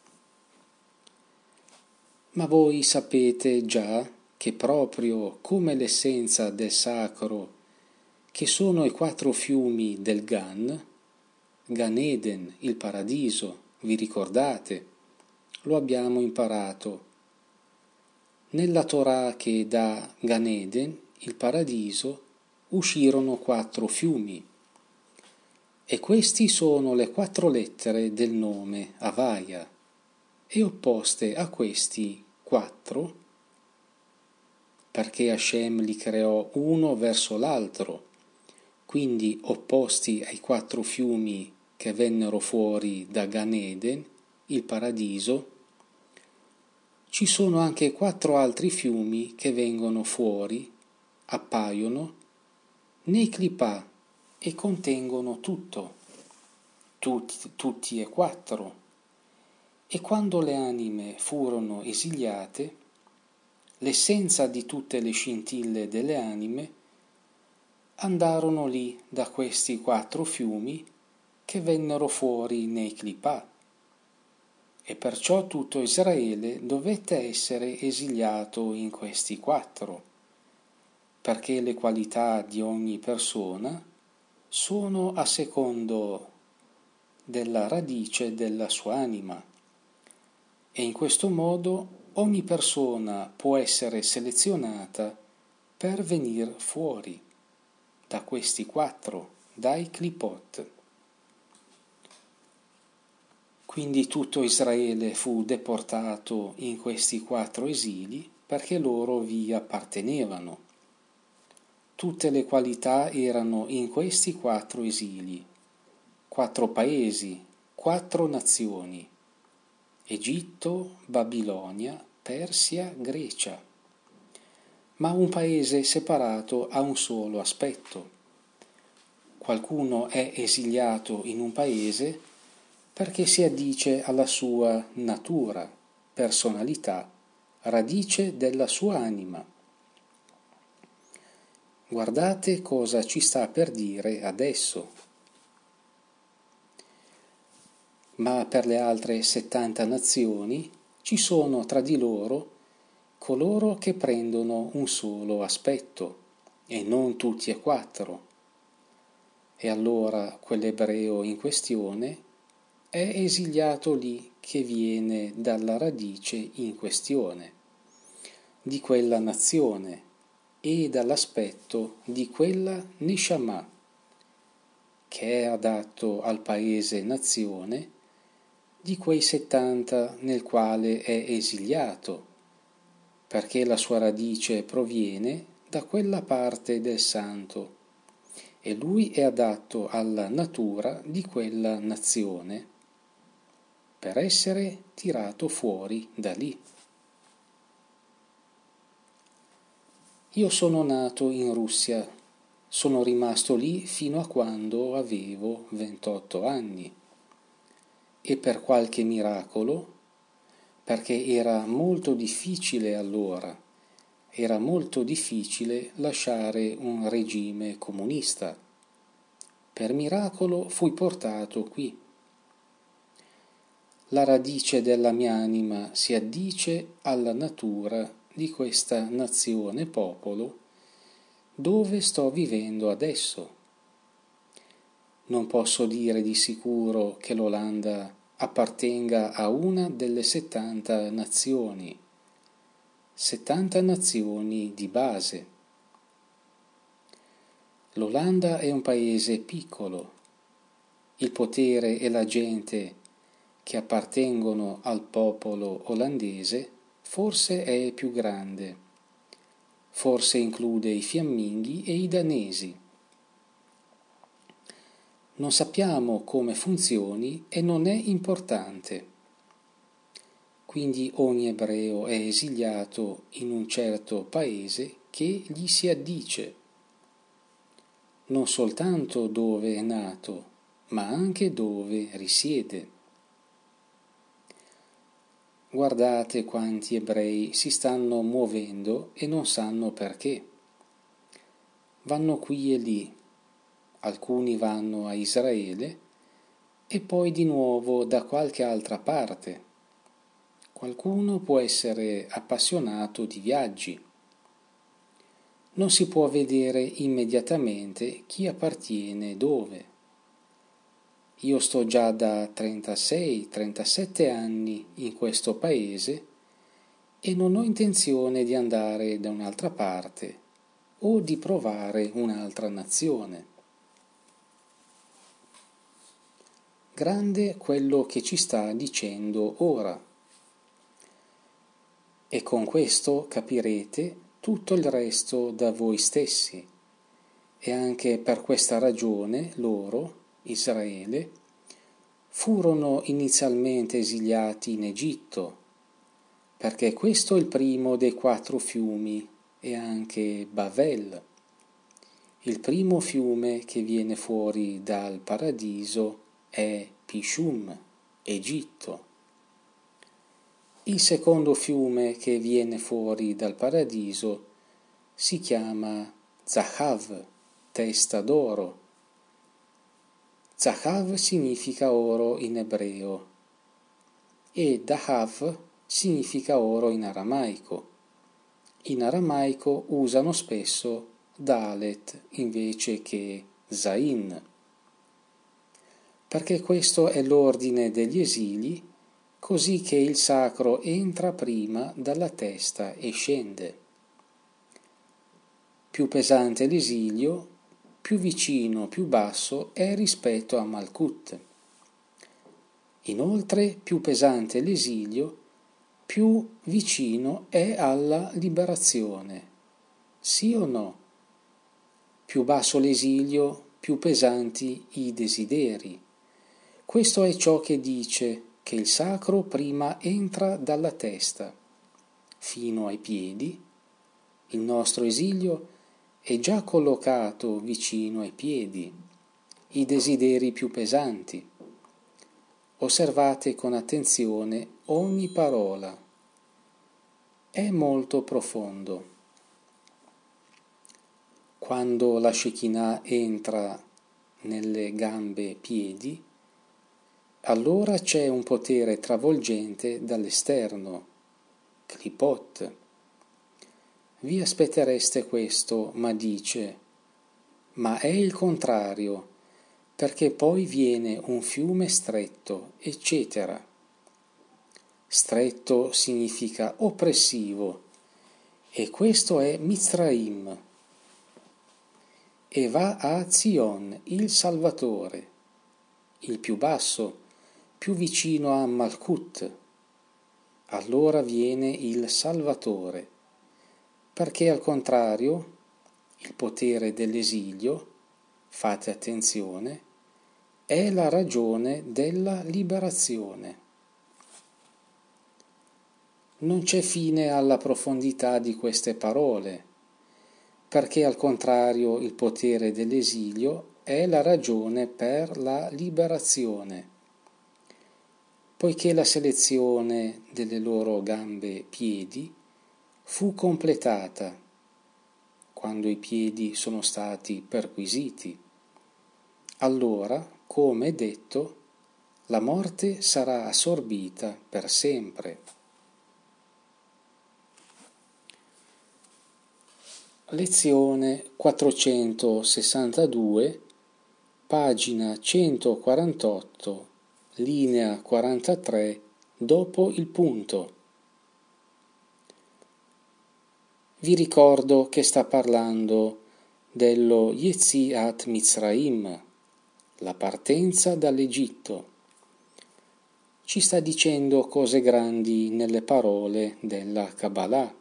Ma voi sapete già che proprio come l'essenza del sacro, che sono i 4 fiumi del Gan Eden, il paradiso, vi ricordate? Lo abbiamo imparato. Nella Torah che da Gan Eden, il paradiso, uscirono 4 fiumi. E questi sono le 4 lettere del nome Havaya, e opposte a questi 4, perché Hashem li creò uno verso l'altro, quindi opposti ai 4 fiumi che vennero fuori da Gan Eden, il paradiso, ci sono anche 4 altri fiumi che vengono fuori, appaiono nei Clipà, e contengono tutti e 4. E quando le anime furono esiliate, l'essenza di tutte le scintille delle anime andarono lì da questi 4 fiumi che vennero fuori nei Clipà, e perciò tutto Israele dovette essere esiliato in questi 4, perché le qualità di ogni persona sono a secondo della radice della sua anima, e in questo modo ogni persona può essere selezionata per venire fuori da questi 4, dai clipot. Quindi tutto Israele fu deportato in questi 4 esili perché loro vi appartenevano. Tutte le qualità erano in questi 4 esili, 4 paesi, 4 nazioni: Egitto, Babilonia, Persia, Grecia. Ma un paese separato ha un solo aspetto. Qualcuno è esiliato in un paese perché si addice alla sua natura, personalità, radice della sua anima. Guardate cosa ci sta per dire adesso. Ma per le altre 70 nazioni ci sono tra di loro che prendono un solo aspetto, e non tutti e 4. E allora quell'ebreo in questione è esiliato lì, che viene dalla radice in questione, di quella nazione e dall'aspetto di quella Neshama, che è adatto al paese nazione di quei 70 nel quale è esiliato, perché la sua radice proviene da quella parte del santo e lui è adatto alla natura di quella nazione per essere tirato fuori da lì. Io sono nato in Russia, sono rimasto lì fino a quando avevo 28 anni e per qualche miracolo, perché era molto difficile allora, era molto difficile lasciare un regime comunista. Per miracolo fui portato qui. La radice della mia anima si addice alla natura di questa nazione popolo dove sto vivendo adesso. Non posso dire di sicuro che l'Olanda appartenga a una delle 70 nazioni di base. L'Olanda è un paese piccolo. Il potere e la gente che appartengono al popolo olandese forse è più grande, forse include i fiamminghi e i danesi. Non sappiamo come funzioni e non è importante. Quindi ogni ebreo è esiliato in un certo paese che gli si addice, non soltanto dove è nato, ma anche dove risiede. Guardate quanti ebrei si stanno muovendo e non sanno perché. Vanno qui e lì, alcuni vanno a Israele e poi di nuovo da qualche altra parte. Qualcuno può essere appassionato di viaggi. Non si può vedere immediatamente chi appartiene dove. Io sto già da 36-37 anni in questo paese e non ho intenzione di andare da un'altra parte o di provare un'altra nazione. Grande quello che ci sta dicendo ora. E con questo capirete tutto il resto da voi stessi. E anche per questa ragione loro, Israele, furono inizialmente esiliati in Egitto, perché questo è il primo dei 4 fiumi e anche Bavel, il primo fiume che viene fuori dal paradiso è Pishum, Egitto. Il secondo fiume che viene fuori dal paradiso si chiama Zahav, testa d'oro. Zahav significa oro in ebreo e Dahav significa oro in aramaico. In aramaico usano spesso Dalet invece che Zain, perché questo è l'ordine degli esili, così che il sacro entra prima dalla testa e scende. Più pesante l'esilio, più vicino, più basso è rispetto a Malkut. Inoltre, più pesante l'esilio, più vicino è alla liberazione. Sì o no? Più basso l'esilio, più pesanti i desideri. Questo è ciò che dice che il sacro prima entra dalla testa fino ai piedi. Il nostro esilio è già collocato vicino ai piedi, i desideri più pesanti. Osservate con attenzione ogni parola. È molto profondo. Quando la Shekinah entra nelle gambe piedi, allora c'è un potere travolgente dall'esterno, Klipot. Vi aspettereste questo, ma dice, ma è il contrario, perché poi viene un fiume stretto, eccetera. Stretto significa oppressivo, e questo è Mizraim, e va a Zion, il Salvatore, il più basso, più vicino a Malkut. Allora viene il Salvatore, perché al contrario, il potere dell'esilio, fate attenzione, è la ragione della liberazione. Non c'è fine alla profondità di queste parole, perché al contrario il potere dell'esilio è la ragione per la liberazione, poiché la selezione delle loro gambe piedi fu completata quando i piedi sono stati perquisiti. Allora, come detto, la morte sarà assorbita per sempre. Lezione 462, pagina 148, linea 43, dopo il punto. Vi ricordo che sta parlando dello Yetziat Mitzrayim, la partenza dall'Egitto. Ci sta dicendo cose grandi nelle parole della Kabbalah,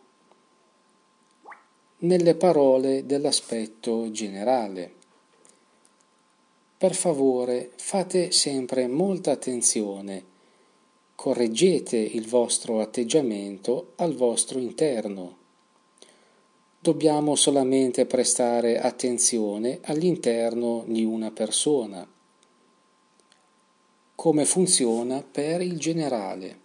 nelle parole dell'aspetto generale. Per favore, fate sempre molta attenzione, correggete il vostro atteggiamento al vostro interno. Dobbiamo solamente prestare attenzione all'interno di una persona, come funziona per il generale.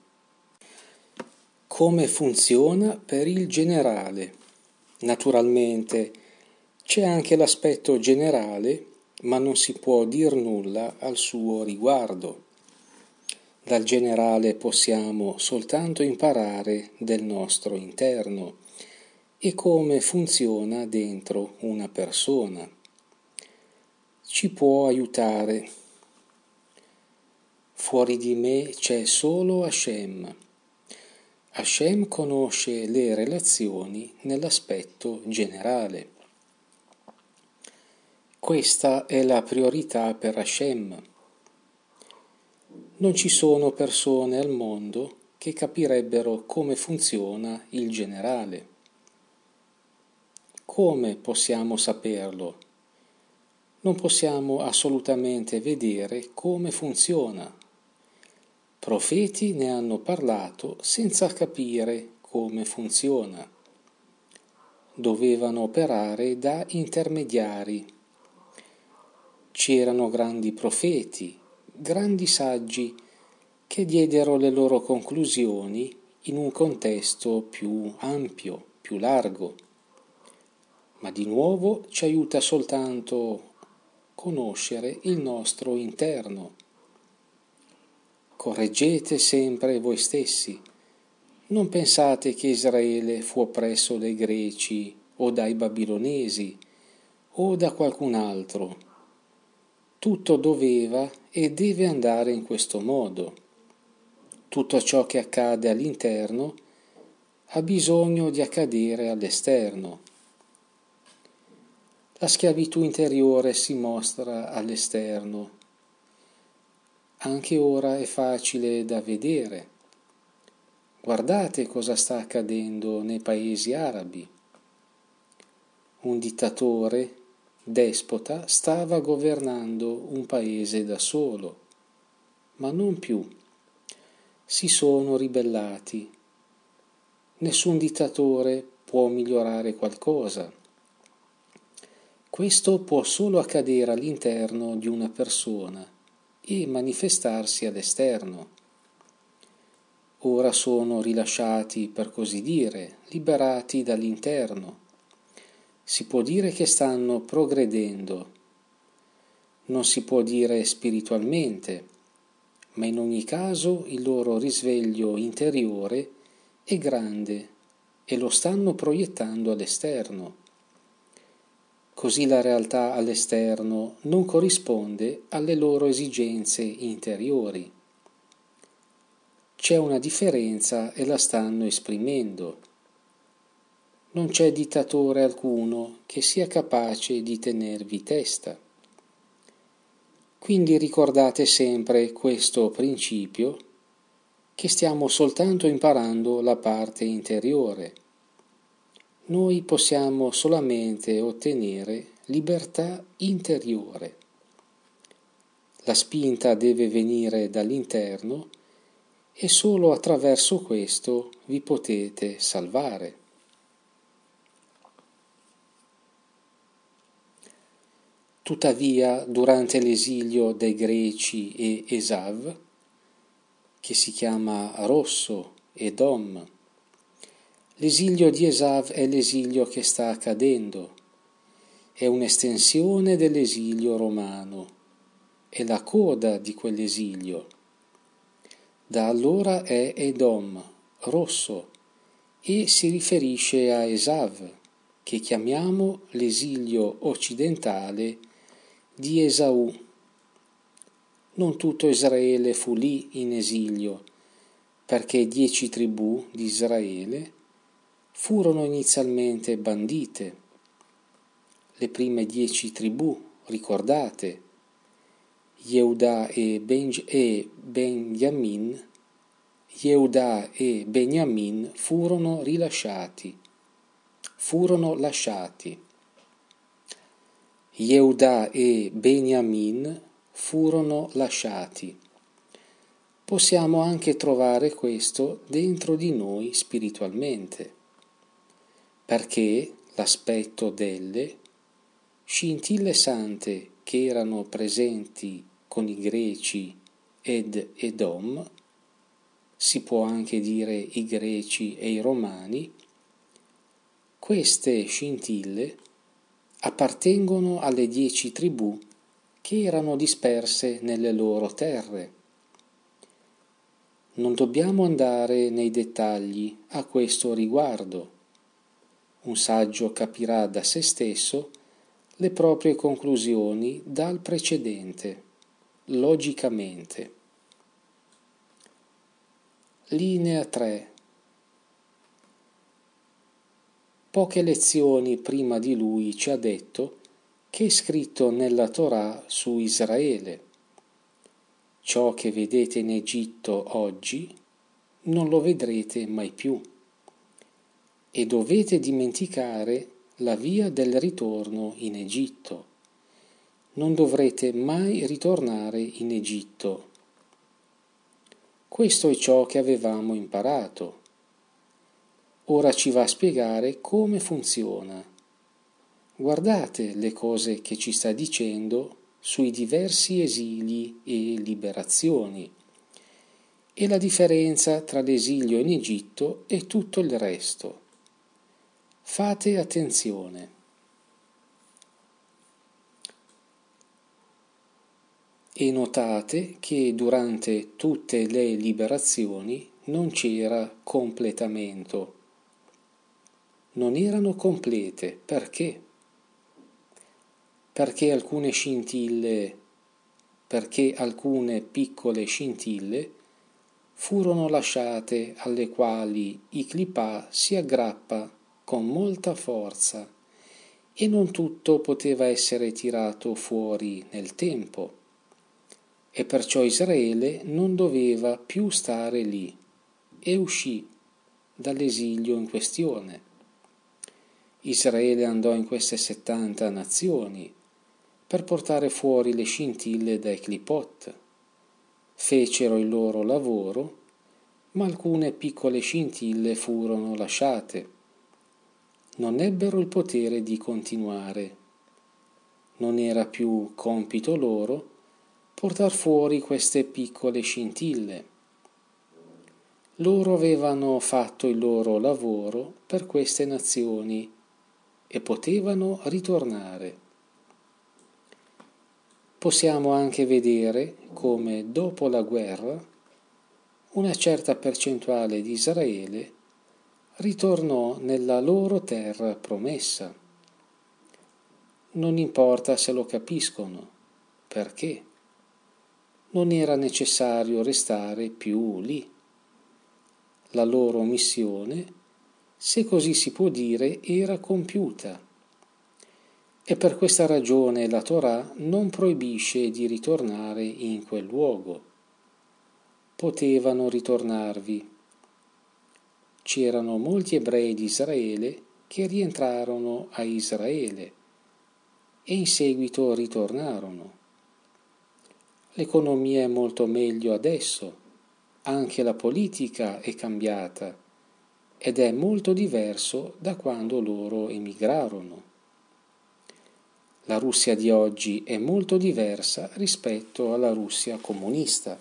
Come funziona per il generale? Naturalmente c'è anche l'aspetto generale, ma non si può dir nulla al suo riguardo. Dal generale possiamo soltanto imparare del nostro interno e come funziona dentro una persona. Ci può aiutare. Fuori di me c'è solo Hashem. Hashem conosce le relazioni nell'aspetto generale. Questa è la priorità per Hashem. Non ci sono persone al mondo che capirebbero come funziona il generale. Come possiamo saperlo? Non possiamo assolutamente vedere come funziona. Profeti ne hanno parlato senza capire come funziona. Dovevano operare da intermediari. C'erano grandi profeti, grandi saggi che diedero le loro conclusioni in un contesto più ampio, più largo. Ma di nuovo ci aiuta soltanto conoscere il nostro interno. Correggete sempre voi stessi. Non pensate che Israele fu oppresso dai Greci o dai Babilonesi o da qualcun altro. Tutto doveva e deve andare in questo modo. Tutto ciò che accade all'interno ha bisogno di accadere all'esterno. La schiavitù interiore si mostra all'esterno. Anche ora è facile da vedere. Guardate cosa sta accadendo nei paesi arabi. Un dittatore, despota, stava governando un paese da solo, ma non più. Si sono ribellati. Nessun dittatore può migliorare qualcosa. Questo può solo accadere all'interno di una persona e manifestarsi all'esterno. Ora sono rilasciati, per così dire, liberati dall'interno. Si può dire che stanno progredendo. Non si può dire spiritualmente, ma in ogni caso il loro risveglio interiore è grande e lo stanno proiettando all'esterno. così la realtà all'esterno non corrisponde alle loro esigenze interiori. C'è una differenza e la stanno esprimendo. Non c'è dittatore alcuno che sia capace di tenervi testa. Quindi ricordate sempre questo principio, che stiamo soltanto imparando la parte interiore. Noi possiamo solamente ottenere libertà interiore. La spinta deve venire dall'interno e solo attraverso questo vi potete salvare. Tuttavia, durante l'esilio dei Greci e Esav, che si chiama Rosso e Dom, l'esilio di Esav è l'esilio che sta accadendo, è un'estensione dell'esilio romano, è la coda di quell'esilio. Da allora è Edom, rosso, e si riferisce a Esav, che chiamiamo l'esilio occidentale di Esaù. Non tutto Israele fu lì in esilio, perché 10 tribù di Israele furono inizialmente bandite. Le prime 10 tribù, ricordate, Yehuda e Benjamin, Yehuda e Beniamin furono lasciati. Yehuda e Beniamin furono lasciati. Possiamo anche trovare questo dentro di noi spiritualmente, perché l'aspetto delle scintille sante che erano presenti con i greci ed Edom, si può anche dire i greci e i romani, queste scintille appartengono alle 10 tribù che erano disperse nelle loro terre. Non dobbiamo andare nei dettagli a questo riguardo. Un saggio capirà da se stesso le proprie conclusioni dal precedente, logicamente. Linea 3. Poche lezioni prima di lui ci ha detto che è scritto nella Torah su Israele. Ciò che vedete in Egitto oggi non lo vedrete mai più. E dovete dimenticare la via del ritorno in Egitto. Non dovrete mai ritornare in Egitto. Questo è ciò che avevamo imparato. Ora ci va a spiegare come funziona. Guardate le cose che ci sta dicendo sui diversi esili e liberazioni e la differenza tra l'esilio in Egitto e tutto il resto. Fate attenzione. E notate che durante tutte le liberazioni non c'era completamento. Non erano complete. Perché? Perché alcune piccole scintille furono lasciate alle quali i clipà si aggrappa con molta forza e non tutto poteva essere tirato fuori nel tempo. E perciò Israele non doveva più stare lì e uscì dall'esilio in questione. Israele andò in queste 70 nazioni per portare fuori le scintille dai clipot. Fecero il loro lavoro, ma alcune piccole scintille furono lasciate. Non ebbero il potere di continuare. Non era più compito loro portar fuori queste piccole scintille. Loro avevano fatto il loro lavoro per queste nazioni e potevano ritornare. Possiamo anche vedere come dopo la guerra una certa percentuale di Israele ritornò nella loro terra promessa. Non importa se lo capiscono. Perché? Non era necessario restare più lì. La loro missione, se così si può dire, era compiuta. E per questa ragione la Torah non proibisce di ritornare in quel luogo. Potevano ritornarvi. C'erano molti ebrei di Israele che rientrarono a Israele e in seguito ritornarono. L'economia è molto meglio adesso, anche la politica è cambiata ed è molto diverso da quando loro emigrarono. La Russia di oggi è molto diversa rispetto alla Russia comunista.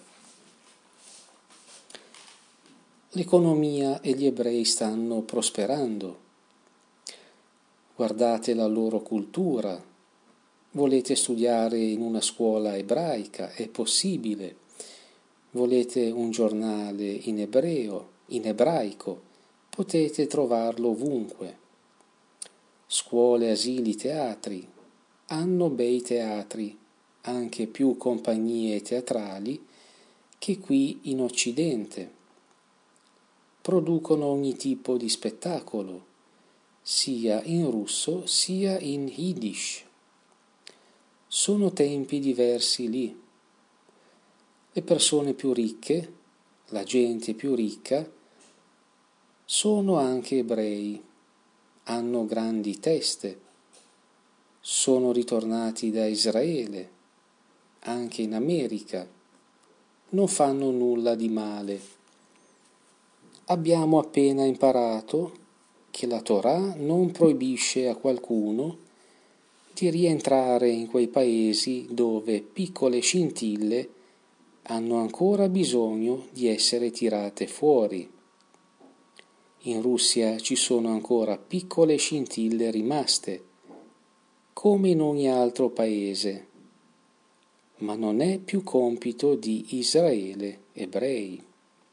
L'economia e gli ebrei stanno prosperando. Guardate la loro cultura. Volete studiare in una scuola ebraica? È possibile. Volete un giornale in ebreo, in ebraico? Potete trovarlo ovunque. Scuole, asili, teatri. Hanno bei teatri, anche più compagnie teatrali che qui in Occidente. Producono ogni tipo di spettacolo, sia in russo sia in Yiddish. Sono tempi diversi lì. Le persone più ricche, la gente più ricca, sono anche ebrei, hanno grandi teste. Sono ritornati da Israele, anche in America. Non fanno nulla di male. Abbiamo appena imparato che la Torah non proibisce a qualcuno di rientrare in quei paesi dove piccole scintille hanno ancora bisogno di essere tirate fuori. In Russia ci sono ancora piccole scintille rimaste, come in ogni altro paese, ma non è più compito di Israele, ebrei.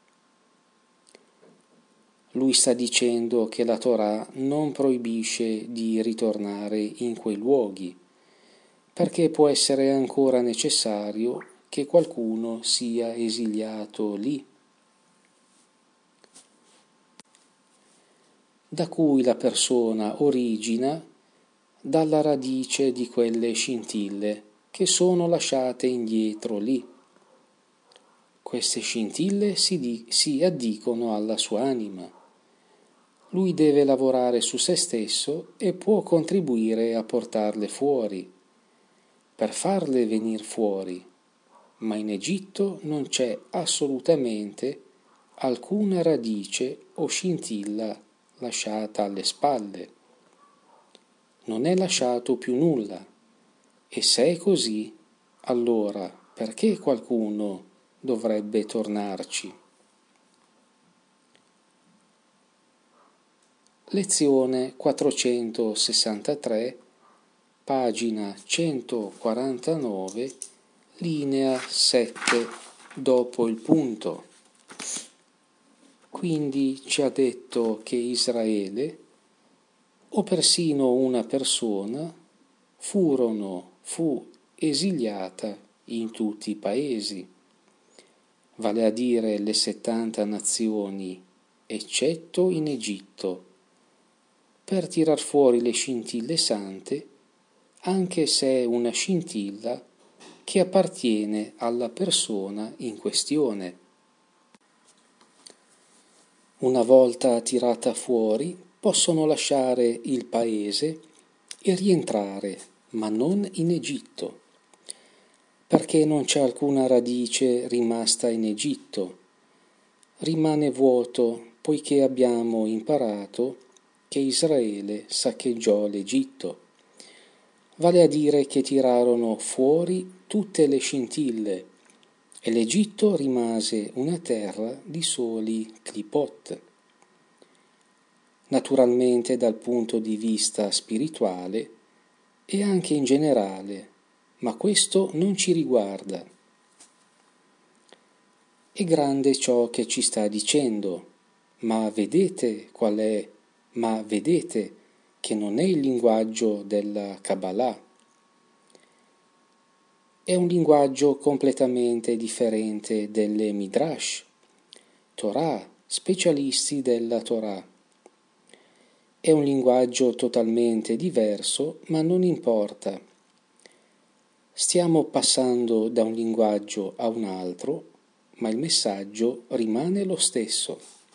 Lui sta dicendo che la Torah non proibisce di ritornare in quei luoghi, perché può essere ancora necessario che qualcuno sia esiliato lì, da cui la persona origina dalla radice di quelle scintille che sono lasciate indietro lì. Queste scintille si addicono alla sua anima. Lui deve lavorare su se stesso e può contribuire a portarle fuori, per farle venire fuori, ma in Egitto non c'è assolutamente alcuna radice o scintilla lasciata alle spalle. Non è lasciato più nulla, e se è così, allora perché qualcuno dovrebbe tornarci? Lezione 463, pagina 149, linea 7, dopo il punto. Quindi ci ha detto che Israele, o persino una persona, fu esiliata in tutti i paesi, vale a dire le 70 nazioni, eccetto in Egitto, per tirar fuori le scintille sante, anche se è una scintilla che appartiene alla persona in questione. Una volta tirata fuori, possono lasciare il paese e rientrare, ma non in Egitto, perché non c'è alcuna radice rimasta in Egitto. Rimane vuoto, poiché abbiamo imparato che Israele saccheggiò l'Egitto. Vale a dire che tirarono fuori tutte le scintille e l'Egitto rimase una terra di soli clipot. Naturalmente dal punto di vista spirituale e anche in generale, ma questo non ci riguarda. È grande ciò che ci sta dicendo, ma vedete qual è? Ma vedete che non è il linguaggio della Kabbalah, È un linguaggio completamente differente delle Midrash, Torah, specialisti della Torah. È un linguaggio totalmente diverso, ma non importa. Stiamo passando da un linguaggio a un altro, ma il messaggio rimane lo stesso.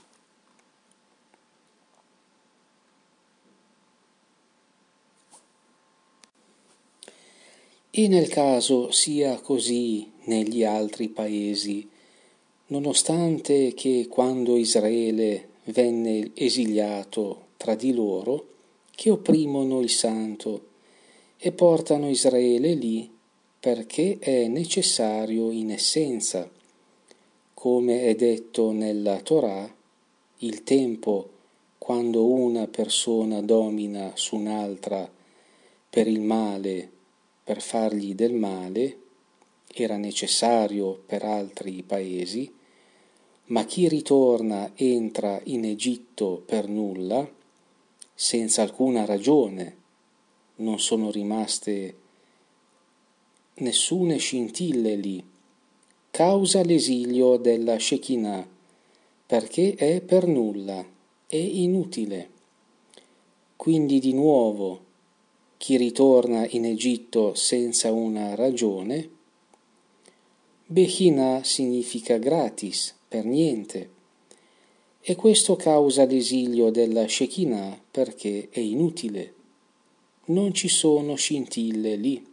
E nel caso sia così negli altri paesi, nonostante che quando Israele venne esiliato tra di loro, che opprimono il santo e portano Israele lì perché è necessario in essenza, come è detto nella Torah, il tempo quando una persona domina su un'altra per il male, per fargli del male, era necessario per altri paesi, ma chi ritorna entra in Egitto per nulla, senza alcuna ragione, non sono rimaste nessune scintille lì, causa l'esilio della Shekinah, perché è per nulla, è inutile. Quindi di nuovo, chi ritorna in Egitto senza una ragione, Bechina significa gratis, per niente, e questo causa l'esilio della Shekinah perché è inutile, non ci sono scintille lì.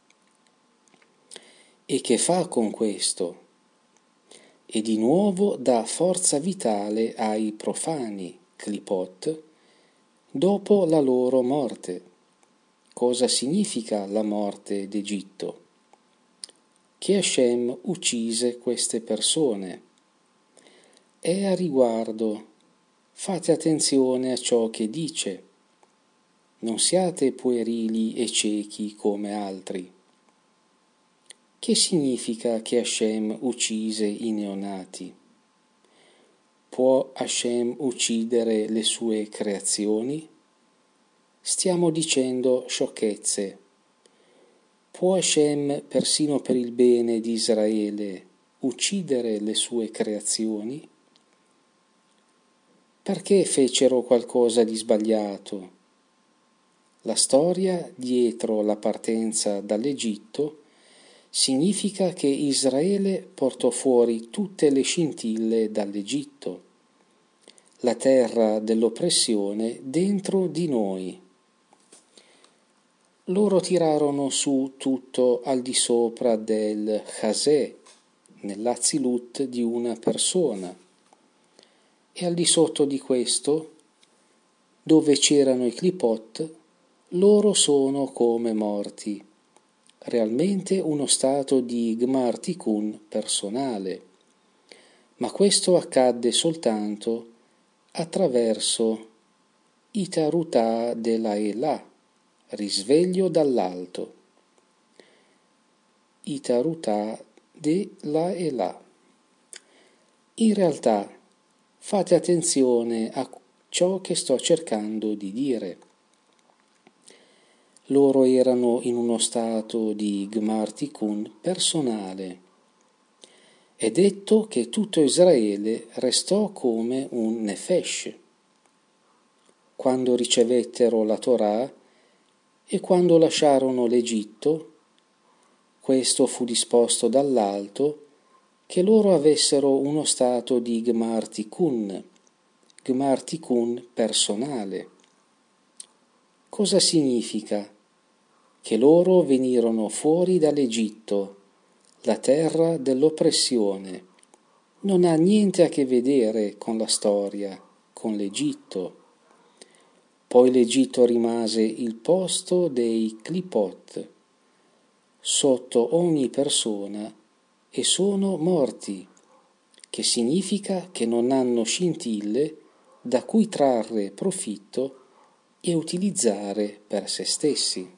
E che fa con questo? E di nuovo dà forza vitale ai profani, clipot, dopo la loro morte. Cosa significa la morte d'Egitto? Che Hashem uccise queste persone. E a riguardo, fate attenzione a ciò che dice. Non siate puerili e ciechi come altri. Che significa che Hashem uccise i neonati? Può Hashem uccidere le sue creazioni? Stiamo dicendo sciocchezze. Può Hashem, persino per il bene di Israele, uccidere le sue creazioni? Perché fecero qualcosa di sbagliato? La storia dietro la partenza dall'Egitto significa che Israele portò fuori tutte le scintille dall'Egitto, la terra dell'oppressione dentro di noi. Loro tirarono su tutto al di sopra del chasè, nell'azilut di una persona, e al di sotto di questo, dove c'erano i clipot, loro sono come morti, realmente uno stato di Gmar Tikkun personale, ma questo accadde soltanto attraverso Itarutà della Elah, risveglio dall'alto. Itarutà della Elah. In realtà, fate attenzione a ciò che sto cercando di dire. Loro erano in uno stato di Gmar Tikkun personale. È detto che tutto Israele restò come un nefesh quando ricevettero la Torah e quando lasciarono l'Egitto. Questo fu disposto dall'alto che loro avessero uno stato di Gmar Tikkun personale. Cosa significa? Che loro venirono fuori dall'Egitto, la terra dell'oppressione. Non ha niente a che vedere con la storia, con l'Egitto. Poi l'Egitto rimase il posto dei clipot sotto ogni persona e sono morti, che significa che non hanno scintille da cui trarre profitto e utilizzare per se stessi.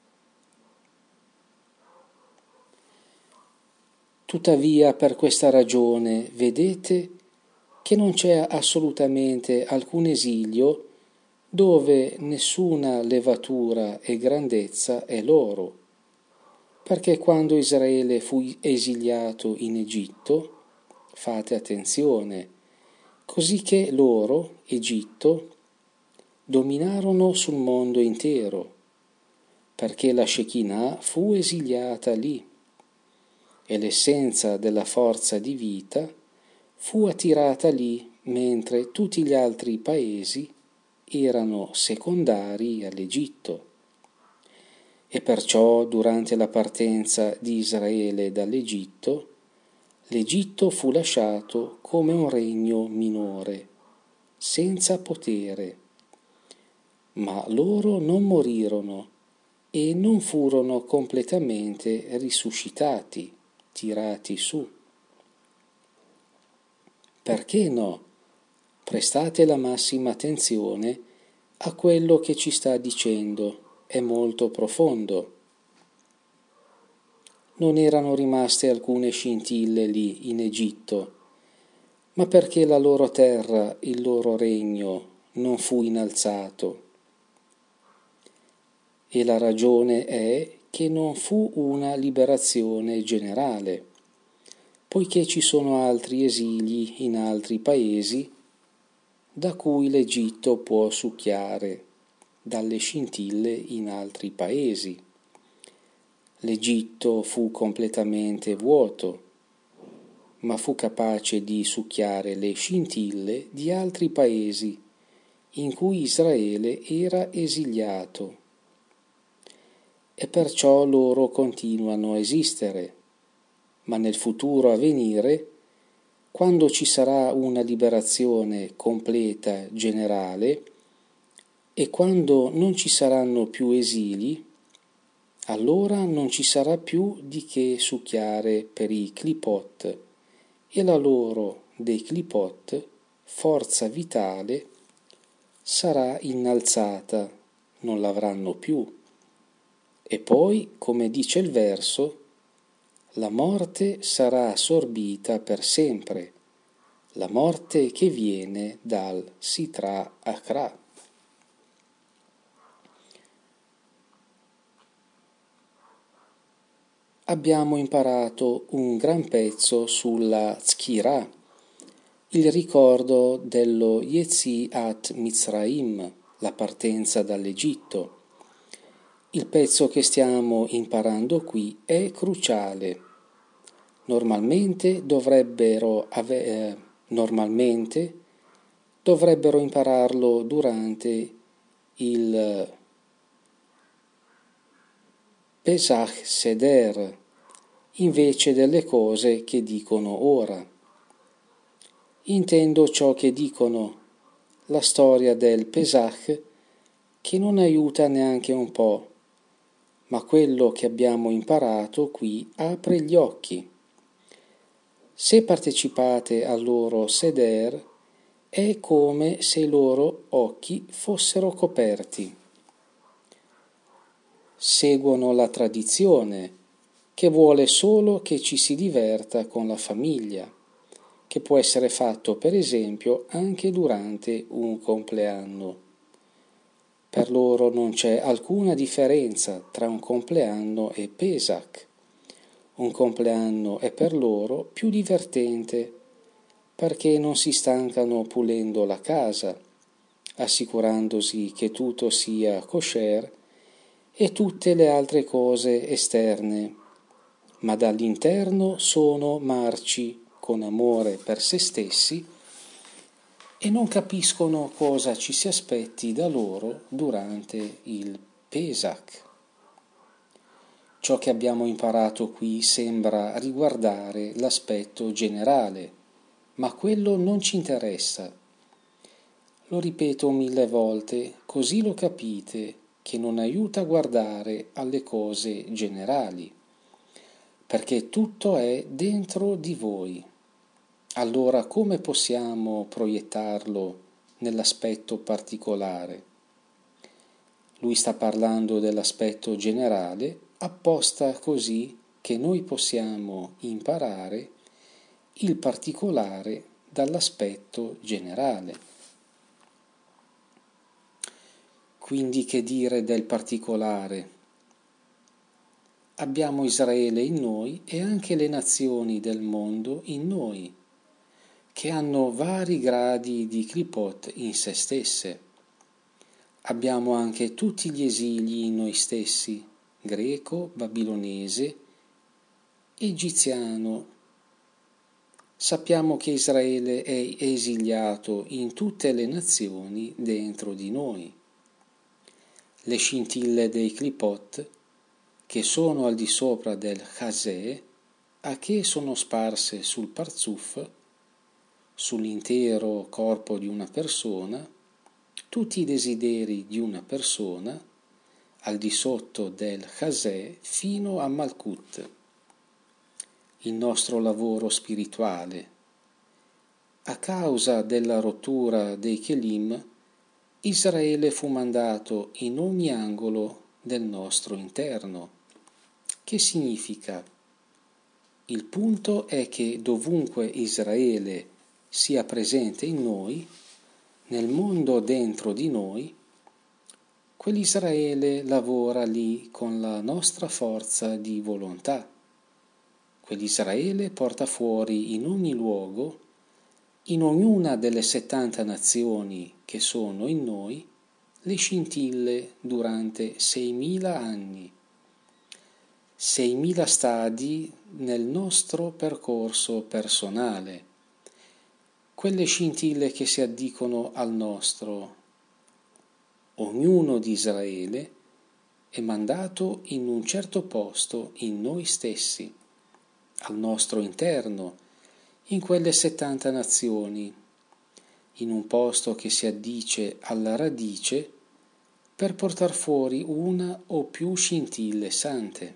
Tuttavia, per questa ragione, vedete che non c'è assolutamente alcun esilio dove nessuna levatura e grandezza è loro, Perché quando Israele fu esiliato in Egitto, fate attenzione, così che loro, Egitto, dominarono sul mondo intero, perché la Shekinah fu esiliata lì e l'essenza della forza di vita fu attirata lì, mentre tutti gli altri paesi erano secondari all'Egitto. E perciò durante la partenza di Israele dall'Egitto, l'Egitto fu lasciato come un regno minore, senza potere, ma loro non morirono e non furono completamente risuscitati, tirati su. Perché no? Prestate la massima attenzione a quello che ci sta dicendo, è molto profondo. Non erano rimaste alcune scintille lì in Egitto, ma perché la loro terra, il loro regno non fu innalzato. E la ragione è che non fu una liberazione generale, poiché ci sono altri esili in altri paesi da cui l'Egitto può succhiare dalle scintille in altri paesi. L'Egitto fu completamente vuoto, ma fu capace di succhiare le scintille di altri paesi in cui Israele era esiliato. E perciò loro continuano a esistere, ma nel futuro a venire, quando ci sarà una liberazione completa generale e quando non ci saranno più esili, allora non ci sarà più di che succhiare per i clipot e la loro, dei clipot, forza vitale sarà innalzata, non l'avranno più. E poi, come dice il verso, la morte sarà assorbita per sempre, la morte che viene dal Sitra Achra. Abbiamo imparato un gran pezzo sulla Tzkira, il ricordo dello Yetziat Mitzrayim, la partenza dall'Egitto. Il pezzo che stiamo imparando qui è cruciale. Normalmente dovrebbero impararlo durante il Pesach Seder, invece delle cose che dicono ora. Intendo ciò che dicono, la storia del Pesach, che non aiuta neanche un po', ma quello che abbiamo imparato qui apre gli occhi. Se partecipate al loro Seder, è come se i loro occhi fossero coperti. Seguono la tradizione, che vuole solo che ci si diverta con la famiglia, che può essere fatto per esempio anche durante un compleanno. Per loro non c'è alcuna differenza tra un compleanno e Pesach. Un compleanno è per loro più divertente perché non si stancano pulendo la casa, assicurandosi che tutto sia kosher e tutte le altre cose esterne, ma dall'interno sono marci con amore per se stessi e non capiscono cosa ci si aspetti da loro durante il Pesach. Ciò che abbiamo imparato qui sembra riguardare l'aspetto generale, ma quello non ci interessa. Lo ripeto 1000 volte, così lo capite, che non aiuta a guardare alle cose generali, perché tutto è dentro di voi. Allora come possiamo proiettarlo nell'aspetto particolare? Lui sta parlando dell'aspetto generale apposta così che noi possiamo imparare il particolare dall'aspetto generale. Quindi che dire del particolare? abbiamo Israele in noi e anche le nazioni del mondo in noi, che hanno vari gradi di clipot in se stesse. Abbiamo anche tutti gli esili in noi stessi, greco, babilonese, egiziano. Sappiamo che Israele è esiliato in tutte le nazioni dentro di noi. Le scintille dei clipot, che sono al di sopra del chasè, a che sono sparse sul parzuf, sull'intero corpo di una persona, tutti i desideri di una persona, al di sotto del chasè fino a Malkut, il nostro lavoro spirituale. A causa della rottura dei Kelim, Israele fu mandato in ogni angolo del nostro interno. Che significa? Il punto è che dovunque Israele sia presente in noi, nel mondo dentro di noi, quell'Israele lavora lì con la nostra forza di volontà. Quell'Israele porta fuori in ogni luogo, in ognuna delle 70 nazioni che sono in noi, le scintille durante 6.000 anni. 6.000 stadi nel nostro percorso personale, quelle scintille che si addicono al nostro. Ognuno di Israele è mandato in un certo posto in noi stessi, al nostro interno, in quelle 70 nazioni, in un posto che si addice alla radice per portar fuori una o più scintille sante.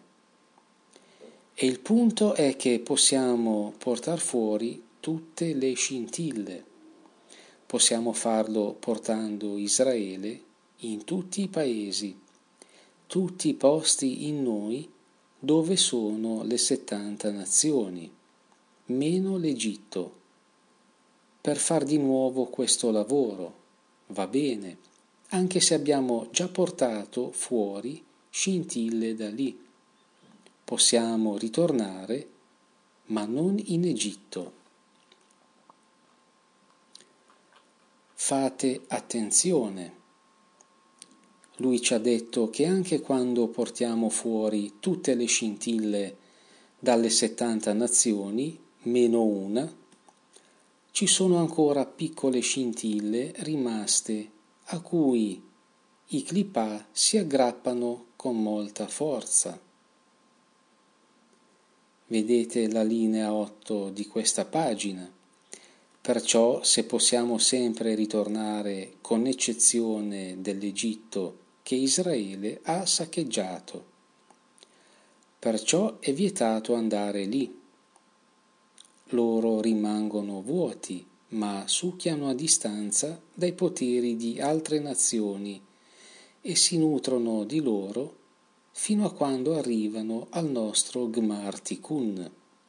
E il punto è che possiamo portar fuori tutte le scintille. Possiamo farlo portando Israele in tutti i paesi, tutti i posti in noi dove sono le 70 nazioni, meno l'Egitto, per far di nuovo questo lavoro. Va bene, anche se abbiamo già portato fuori scintille da lì. Possiamo ritornare, ma non in Egitto. Fate attenzione. Lui ci ha detto che anche quando portiamo fuori tutte le scintille dalle 70 nazioni, meno una, ci sono ancora piccole scintille rimaste a cui i clipà si aggrappano con molta forza. Vedete la linea 8 di questa pagina. Perciò, se possiamo sempre ritornare, con eccezione dell'Egitto che Israele ha saccheggiato. Perciò è vietato andare lì. Loro rimangono vuoti, ma succhiano a distanza dai poteri di altre nazioni e si nutrono di loro fino a quando arrivano al nostro Gmar Tikkun.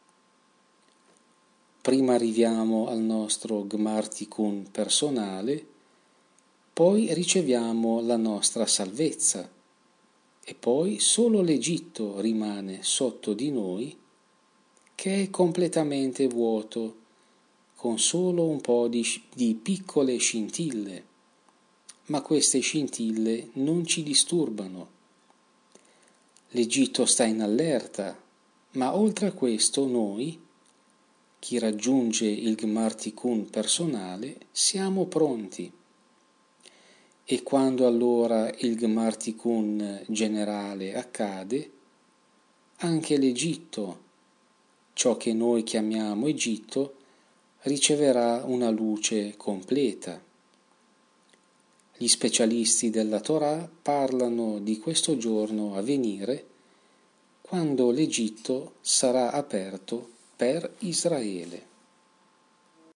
Prima arriviamo al nostro Gmar Tikkun personale, poi riceviamo la nostra salvezza e poi solo l'Egitto rimane sotto di noi, che è completamente vuoto, con solo un po' di piccole scintille, ma queste scintille non ci disturbano. L'Egitto sta in allerta, ma oltre a questo noi, chi raggiunge il Gmar Tikkun personale, siamo pronti. E quando allora il Gmar Tikkun generale accade, anche l'Egitto, ciò che noi chiamiamo Egitto, riceverà una luce completa. Gli specialisti della Torah parlano di questo giorno a venire, quando l'Egitto sarà aperto per Israele.